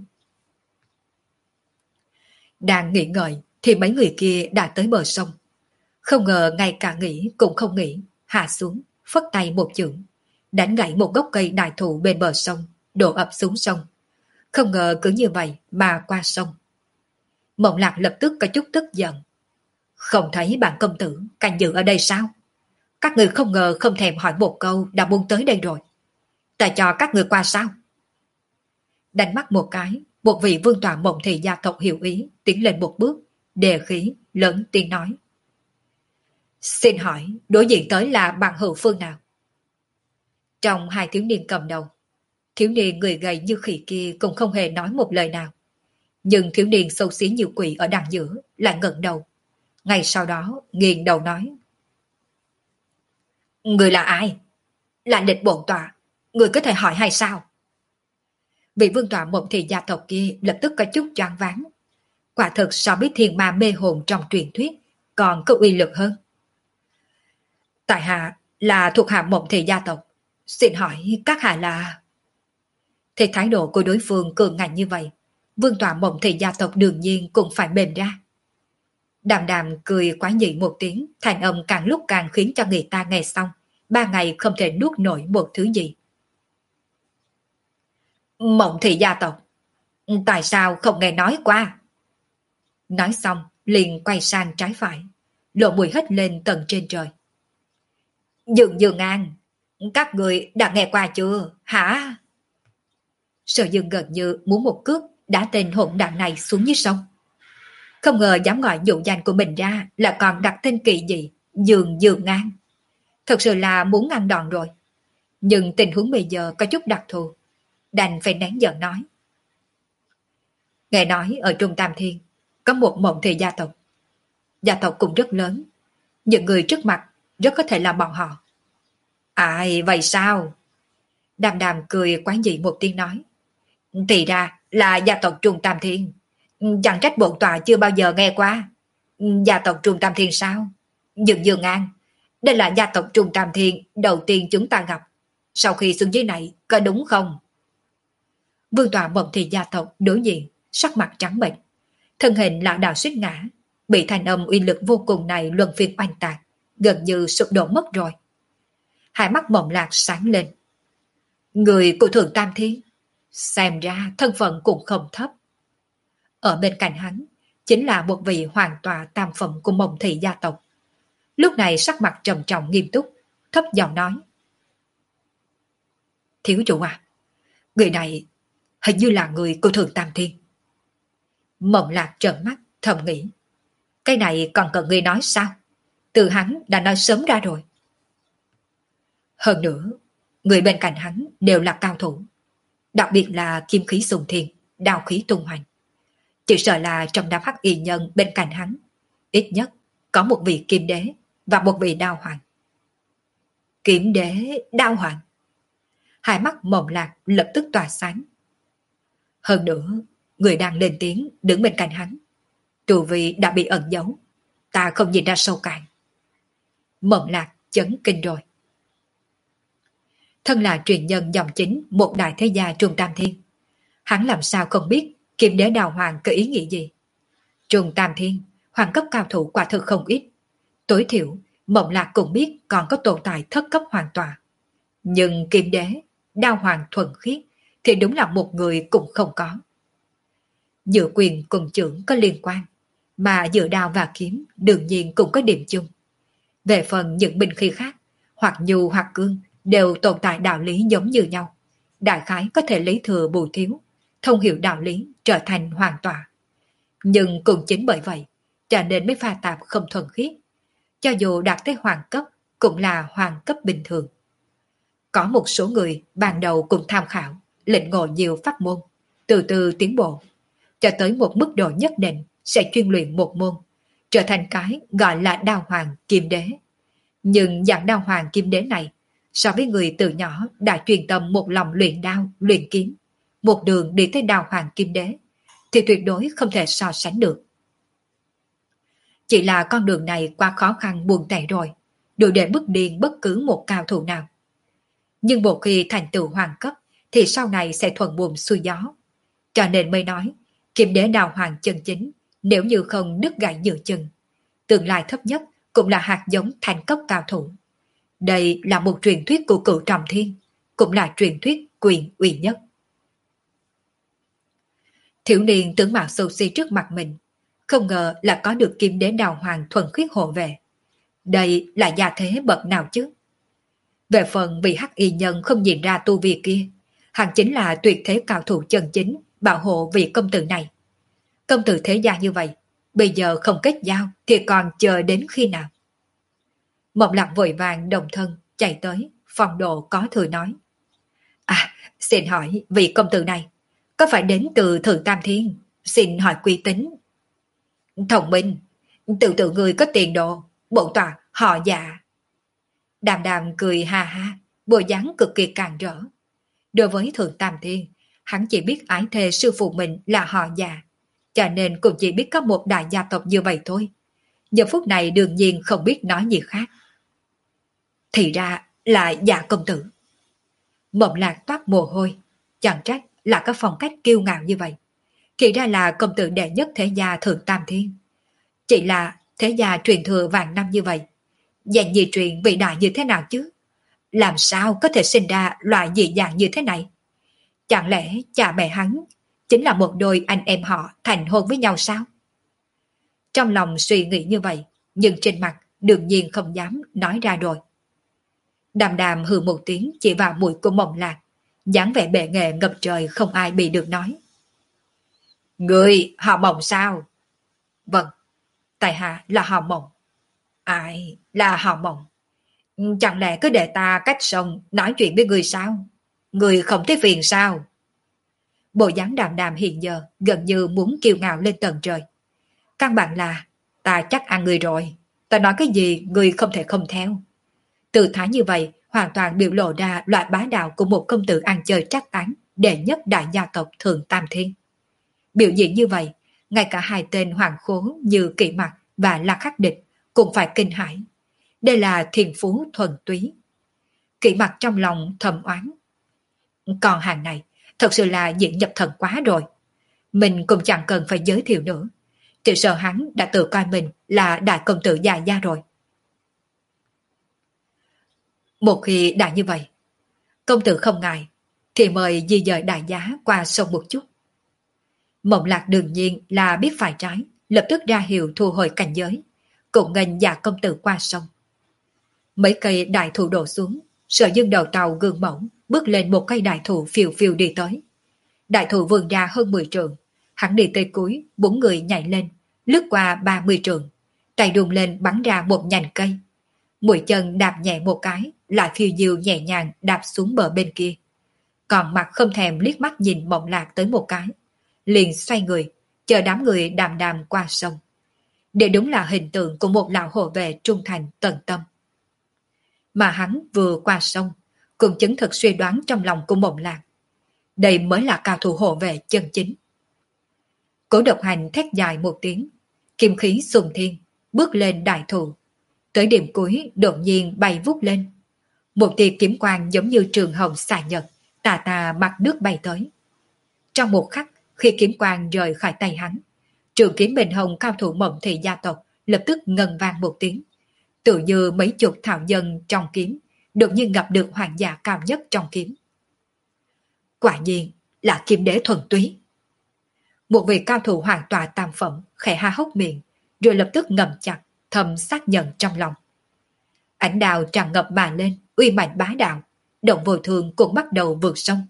Đang nghĩ ngợi thì mấy người kia đã tới bờ sông. Không ngờ ngay cả nghĩ cũng không nghĩ, hạ xuống, phất tay một chưởng, đánh gãy một gốc cây đại thụ bên bờ sông, đổ ập xuống sông. Không ngờ cứ như vậy mà qua sông. Mộng Lạc lập tức có chút tức giận. Không thấy bạn công tử canh giữ ở đây sao? Các người không ngờ không thèm hỏi một câu đã buông tới đây rồi. Ta cho các người qua sao? Đánh mắt một cái, một vị vương tọa Mộng Thị gia tộc hiểu ý tiến lên một bước, đề khí lớn tiếng nói: Xin hỏi đối diện tới là bằng hữu phương nào? Trong hai thiếu niên cầm đầu, thiếu niên người gầy như khỉ kia cũng không hề nói một lời nào, nhưng thiếu niên xấu xí như quỷ ở đằng giữa lại ngẩng đầu, ngay sau đó nghiêng đầu nói: Người là ai? Là địch bổn tọa, người có thể hỏi hay sao? Vị vương tọa Mộng Thị gia tộc kia lập tức có chút choáng váng. Quả thực so với thiên ma mê hồn trong truyền thuyết còn có uy lực hơn. Tại hạ là thuộc hạ Mộng Thị gia tộc, xin hỏi các hạ là... Thì thái độ của đối phương cường ngạnh như vậy, vương tọa Mộng Thị gia tộc đương nhiên cũng phải mềm ra. Đàm đàm cười quá nhị một tiếng, thành âm càng lúc càng khiến cho người ta nghe xong ba ngày không thể nuốt nổi một thứ gì. Mộng Thị gia tộc, tại sao không nghe nói qua? Nói xong liền quay sang trái phải, lộ mũi hít lên tầng trên trời. Dương Dương An, các người đã nghe qua chưa hả? Sở Dương gần như muốn một cước đá tên hỗn đản này xuống dưới sông. Không ngờ dám gọi dụ danh của mình ra là còn đặt tên kỳ dị Dương Dương An. Thật sự là muốn ngăn đòn rồi. Nhưng tình huống bây giờ có chút đặc thù, đành phải nén giận nói: Nghe nói ở Trung Tam Thiên có một Mộng Thị gia tộc. Gia tộc cũng rất lớn, những người trước mặt rất có thể là bọn họ. Ai vậy sao? Đàm đàm cười quái dị một tiếng nói: Thì ra là gia tộc Trung Tam Thiên. Chẳng trách bổn tọa chưa bao giờ nghe qua. Gia tộc Trung Tam Thiên sao? Dương Dương An, đây là gia tộc Trung Tam Thiên đầu tiên chúng ta gặp sau khi xuống dưới này, có đúng không? Vương tọa Mộng Thị gia tộc đối diện sắc mặt trắng bệch, thân hình lão đảo suýt ngã, bị thanh âm uy lực vô cùng này luân phiên oanh tạc, gần như sụp đổ mất rồi. Hai mắt Mộng Lạc sáng lên. Người của Thượng Tam Thiên, xem ra thân phận cũng không thấp. Ở bên cạnh hắn chính là một vị hoàng tọa tam phẩm của Mộng Thị gia tộc. Lúc này sắc mặt trầm trọng nghiêm túc, thấp giọng nói: Thiếu chủ à, người này hình như là người của Thượng Tam Thiên. Mộng Lạc trợn mắt thầm nghĩ: Cái này còn cần người nói sao? Từ hắn đã nói sớm ra rồi. Hơn nữa, người bên cạnh hắn đều là cao thủ, đặc biệt là kim khí sùng thiên, đao khí tung hoành. Chỉ sợ là trong đám hắc y nhân bên cạnh hắn, ít nhất có một vị kim đế và một vị đao hoàng. Kim đế, đao hoàng. Hai mắt Mộng Lạc lập tức tỏa sáng. Hơn nữa, người đang lên tiếng đứng bên cạnh hắn, tu vi đã bị ẩn giấu, ta không nhìn ra sâu cạn. Mộng Lạc chấn kinh rồi. Thân là truyền nhân dòng chính một đại thế gia Trung Tam Thiên, hắn làm sao không biết Kim đế đào hoàng có ý nghĩa gì. Trung Tam Thiên, hoàng cấp cao thủ quả thực không ít, Tối thiểu, Mộng Lạc cũng biết còn có tồn tại thất cấp hoàn toàn. Nhưng Kim Đế, đao hoàng thuần khiết thì đúng là một người cũng không có. Giữa quyền cùng trưởng có liên quan, mà giữa đao và kiếm đương nhiên cũng có điểm chung. Về phần những binh khí khác, hoặc nhu hoặc cương đều tồn tại đạo lý giống như nhau. Đại khái có thể lấy thừa bù thiếu, thông hiểu đạo lý trở thành hoàn toàn. Nhưng cũng chính bởi vậy, cho nên mới pha tạp không thuần khiết. Cho dù đạt tới hoàng cấp, cũng là hoàng cấp bình thường. Có một số người ban đầu cùng tham khảo, lĩnh ngộ nhiều pháp môn, từ từ tiến bộ, cho tới một mức độ nhất định sẽ chuyên luyện một môn, trở thành cái gọi là đao hoàng kim đế. Nhưng dạng đao hoàng kim đế này, so với người từ nhỏ đã truyền tâm một lòng luyện đao, luyện kiếm, một đường đi tới đao hoàng kim đế, thì tuyệt đối không thể so sánh được. Chỉ là con đường này quá khó khăn buồn tẻ rồi, đủ để bức điên bất cứ một cao thủ nào. Nhưng một khi thành tựu hoàng cấp, thì sau này sẽ thuận buồm xuôi gió. Cho nên mới nói, kim đế đao hoàng chân chính, nếu như không đứt gãy giữa chân, tương lai thấp nhất cũng là hạt giống thành cấp cao thủ. Đây là một truyền thuyết của cửu trọng thiên, cũng là truyền thuyết quyền uy nhất. Thiếu niên tướng mạo xấu xí trước mặt mình, không ngờ là có được kim đế đào hoàng thuần khiết hộ vệ. Đây là gia thế bậc nào chứ? Về phần vị hắc y nhân không nhìn ra tu vi kia, hắn chính là tuyệt thế cao thủ chân chính bảo hộ vị công tử này. Công tử thế gia như vậy, bây giờ không kết giao thì còn chờ đến khi nào? Mộng Lạc vội vàng đồng thân chạy tới, phong độ có thừa nói: À, xin hỏi vị công tử này có phải đến từ Thượng Tam Thiên? Xin hỏi quy tính. Thông minh, tự tự người có tiền đồ, bộ tòa họ dạ. Đàm Đàm cười ha ha, bộ dáng cực kỳ càng rỡ. Đối với Thượng Tam Thiên, hắn chỉ biết ái thề sư phụ mình là họ dạ, cho nên cũng chỉ biết có một đại gia tộc như vậy thôi. Giờ phút này đương nhiên không biết nói gì khác. Thì ra là dạ công tử. Mộng Lạc toát mồ hôi, chẳng trách là có phong cách kiêu ngạo như vậy. Thì ra là công tử đệ nhất thế gia Thượng Tam Thiên. Chỉ là thế gia truyền thừa vạn năm như vậy, dạng gì truyền vị đại như thế nào chứ? Làm sao có thể sinh ra loại dị dạng như thế này? Chẳng lẽ cha mẹ hắn chính là một đôi anh em họ thành hôn với nhau sao? Trong lòng suy nghĩ như vậy, nhưng trên mặt đương nhiên không dám nói ra rồi. Đàm Đàm hừ một tiếng chỉ vào mũi của Mộng Lạc, dáng vẻ bệ nghệ ngập trời không ai bị được nói. Người họ Mộng sao? Vâng, tại hạ là họ Mộng. Ai là họ Mộng? Chẳng lẽ cứ để ta cách sông nói chuyện với người sao? Người không thấy phiền sao? Bộ dáng Đàm Đàm hiện giờ gần như muốn kiêu ngạo lên tầng trời. Căn bản là ta chắc ăn người rồi, ta nói cái gì người không thể không theo. Tự thái như vậy hoàn toàn biểu lộ ra loại bá đạo của một công tử ăn chơi trác tán đệ nhất đại gia tộc Thượng Tam Thiên. Biểu diễn như vậy, ngay cả hai tên hoàng khố như Kỵ Mặc và Lạc Khắc Địch cũng phải kinh hãi. Đây là thiên phú thuần túy. Kỵ Mặc trong lòng thầm oán. Còn hàng này thật sự là diễn nhập thần quá rồi. Mình cũng chẳng cần phải giới thiệu nữa. Chỉ sợ hắn đã tự coi mình là đại công tử già gia rồi. Một khi đã như vậy, công tử không ngại thì mời di dời đại giá qua sông một chút. Mộng Lạc đương nhiên là biết phải trái, lập tức ra hiệu thu hồi cảnh giới, cũng nghênh dạ công tử qua sông. Mấy cây đại thụ đổ xuống, Sở Dương đầu tàu gương mẫu bước lên một cây đại thụ phiêu phiêu đi tới. Đại thụ vươn ra hơn mười trượng, hắn đi tới cuối, bốn người nhảy lên, lướt qua ba mươi trượng, tay đùng lên bắn ra một nhành cây. Mũi chân đạp nhẹ một cái, lại phiêu diêu nhẹ nhàng đạp xuống bờ bên kia. Còn mặt không thèm liếc mắt nhìn Mộng Lạc tới một cái, liền xoay người, chờ đám người Đàm Đàm qua sông. Để đúng là hình tượng của một lão hộ vệ trung thành tận tâm. Mà hắn vừa qua sông, cũng chứng thực suy đoán trong lòng của Mộng Lạc. Đây mới là cao thủ hộ vệ chân chính. Cố Độc Hành thét dài một tiếng, kim khí xung thiên, bước lên đại thụ. Tới điểm cuối đột nhiên bay vút lên. Một tia kiếm quang giống như trường hồng xạ nhật, tà tà mặt nước bay tới. Trong một khắc, khi kiếm quang rời khỏi tay hắn, trường kiếm bình hồng cao thủ Mộng Thị gia tộc lập tức ngân vang một tiếng, tự như mấy chục thảo dân trong kiếm, đột nhiên gặp được hoàng giả cao nhất trong kiếm. Quả nhiên là kiếm đế thuần túy. Một vị cao thủ hoàn tòa tam phẩm khẽ ha hốc miệng, rồi lập tức ngậm chặt, thầm xác nhận trong lòng. Ánh đào tràn ngập mà lên, uy mạnh bá đạo, động vô thường cũng bắt đầu vượt sông.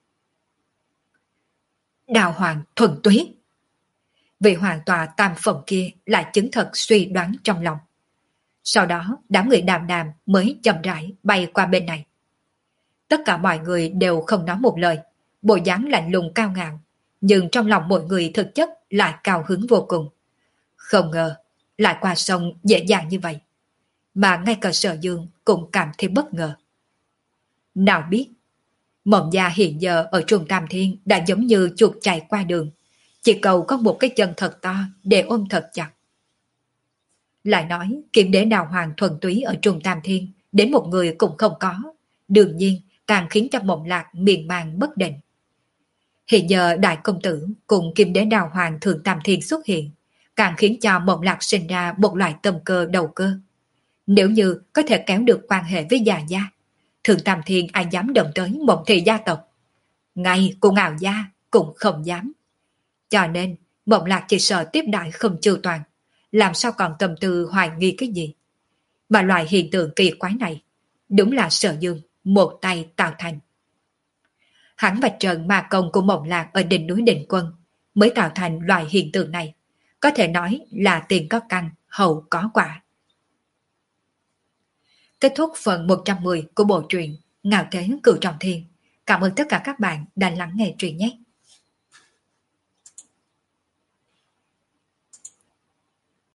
Đào hoàng thuần túy. Vị hoàng tòa tam phẩm kia lại chứng thật suy đoán trong lòng. Sau đó đám người đàm đàm mới chậm rãi bay qua bên này. Tất cả mọi người đều không nói một lời, bộ dáng lạnh lùng cao ngạo, nhưng trong lòng mọi người thực chất lại cao hứng vô cùng. Không ngờ lại qua sông dễ dàng như vậy, mà ngay cả Sở Dương cũng cảm thấy bất ngờ. Nào biết, Mộng Gia hiện giờ ở Trung Tam Thiên đã giống như chuột chạy qua đường, chỉ cầu có một cái chân thật to để ôm thật chặt. Lại nói kiếm đế đào hoàng thuần túy ở Trung Tam Thiên đến một người cũng không có, đương nhiên càng khiến cho Mộng Lạc miên man bất định. Hiện giờ đại công tử cùng kiếm đế đào hoàng thượng Tam Thiên xuất hiện, càng khiến cho Mộng Lạc sinh ra một loại tâm cơ đầu cơ. Nếu như có thể kéo được quan hệ với già gia, thượng Tam Thiên ai dám động tới Mộng Thị gia tộc, ngay cô Ngạo gia cũng không dám. Cho nên Mộng Lạc chỉ sợ tiếp đại không chu toàn, làm sao còn tâm tư hoài nghi cái gì. Mà loại hiện tượng kỳ quái này đúng là Sở Dương một tay tạo thành. Hắn vạch trần ma công của Mộng Lạc ở đỉnh núi Định Quân mới tạo thành loại hiện tượng này, có thể nói là tiền có căn, hậu có quả. Kết thúc phần một trăm mười của bộ truyện Ngạo Thế Cửu Trọng Thiên. Cảm ơn tất cả các bạn đã lắng nghe truyện nhé.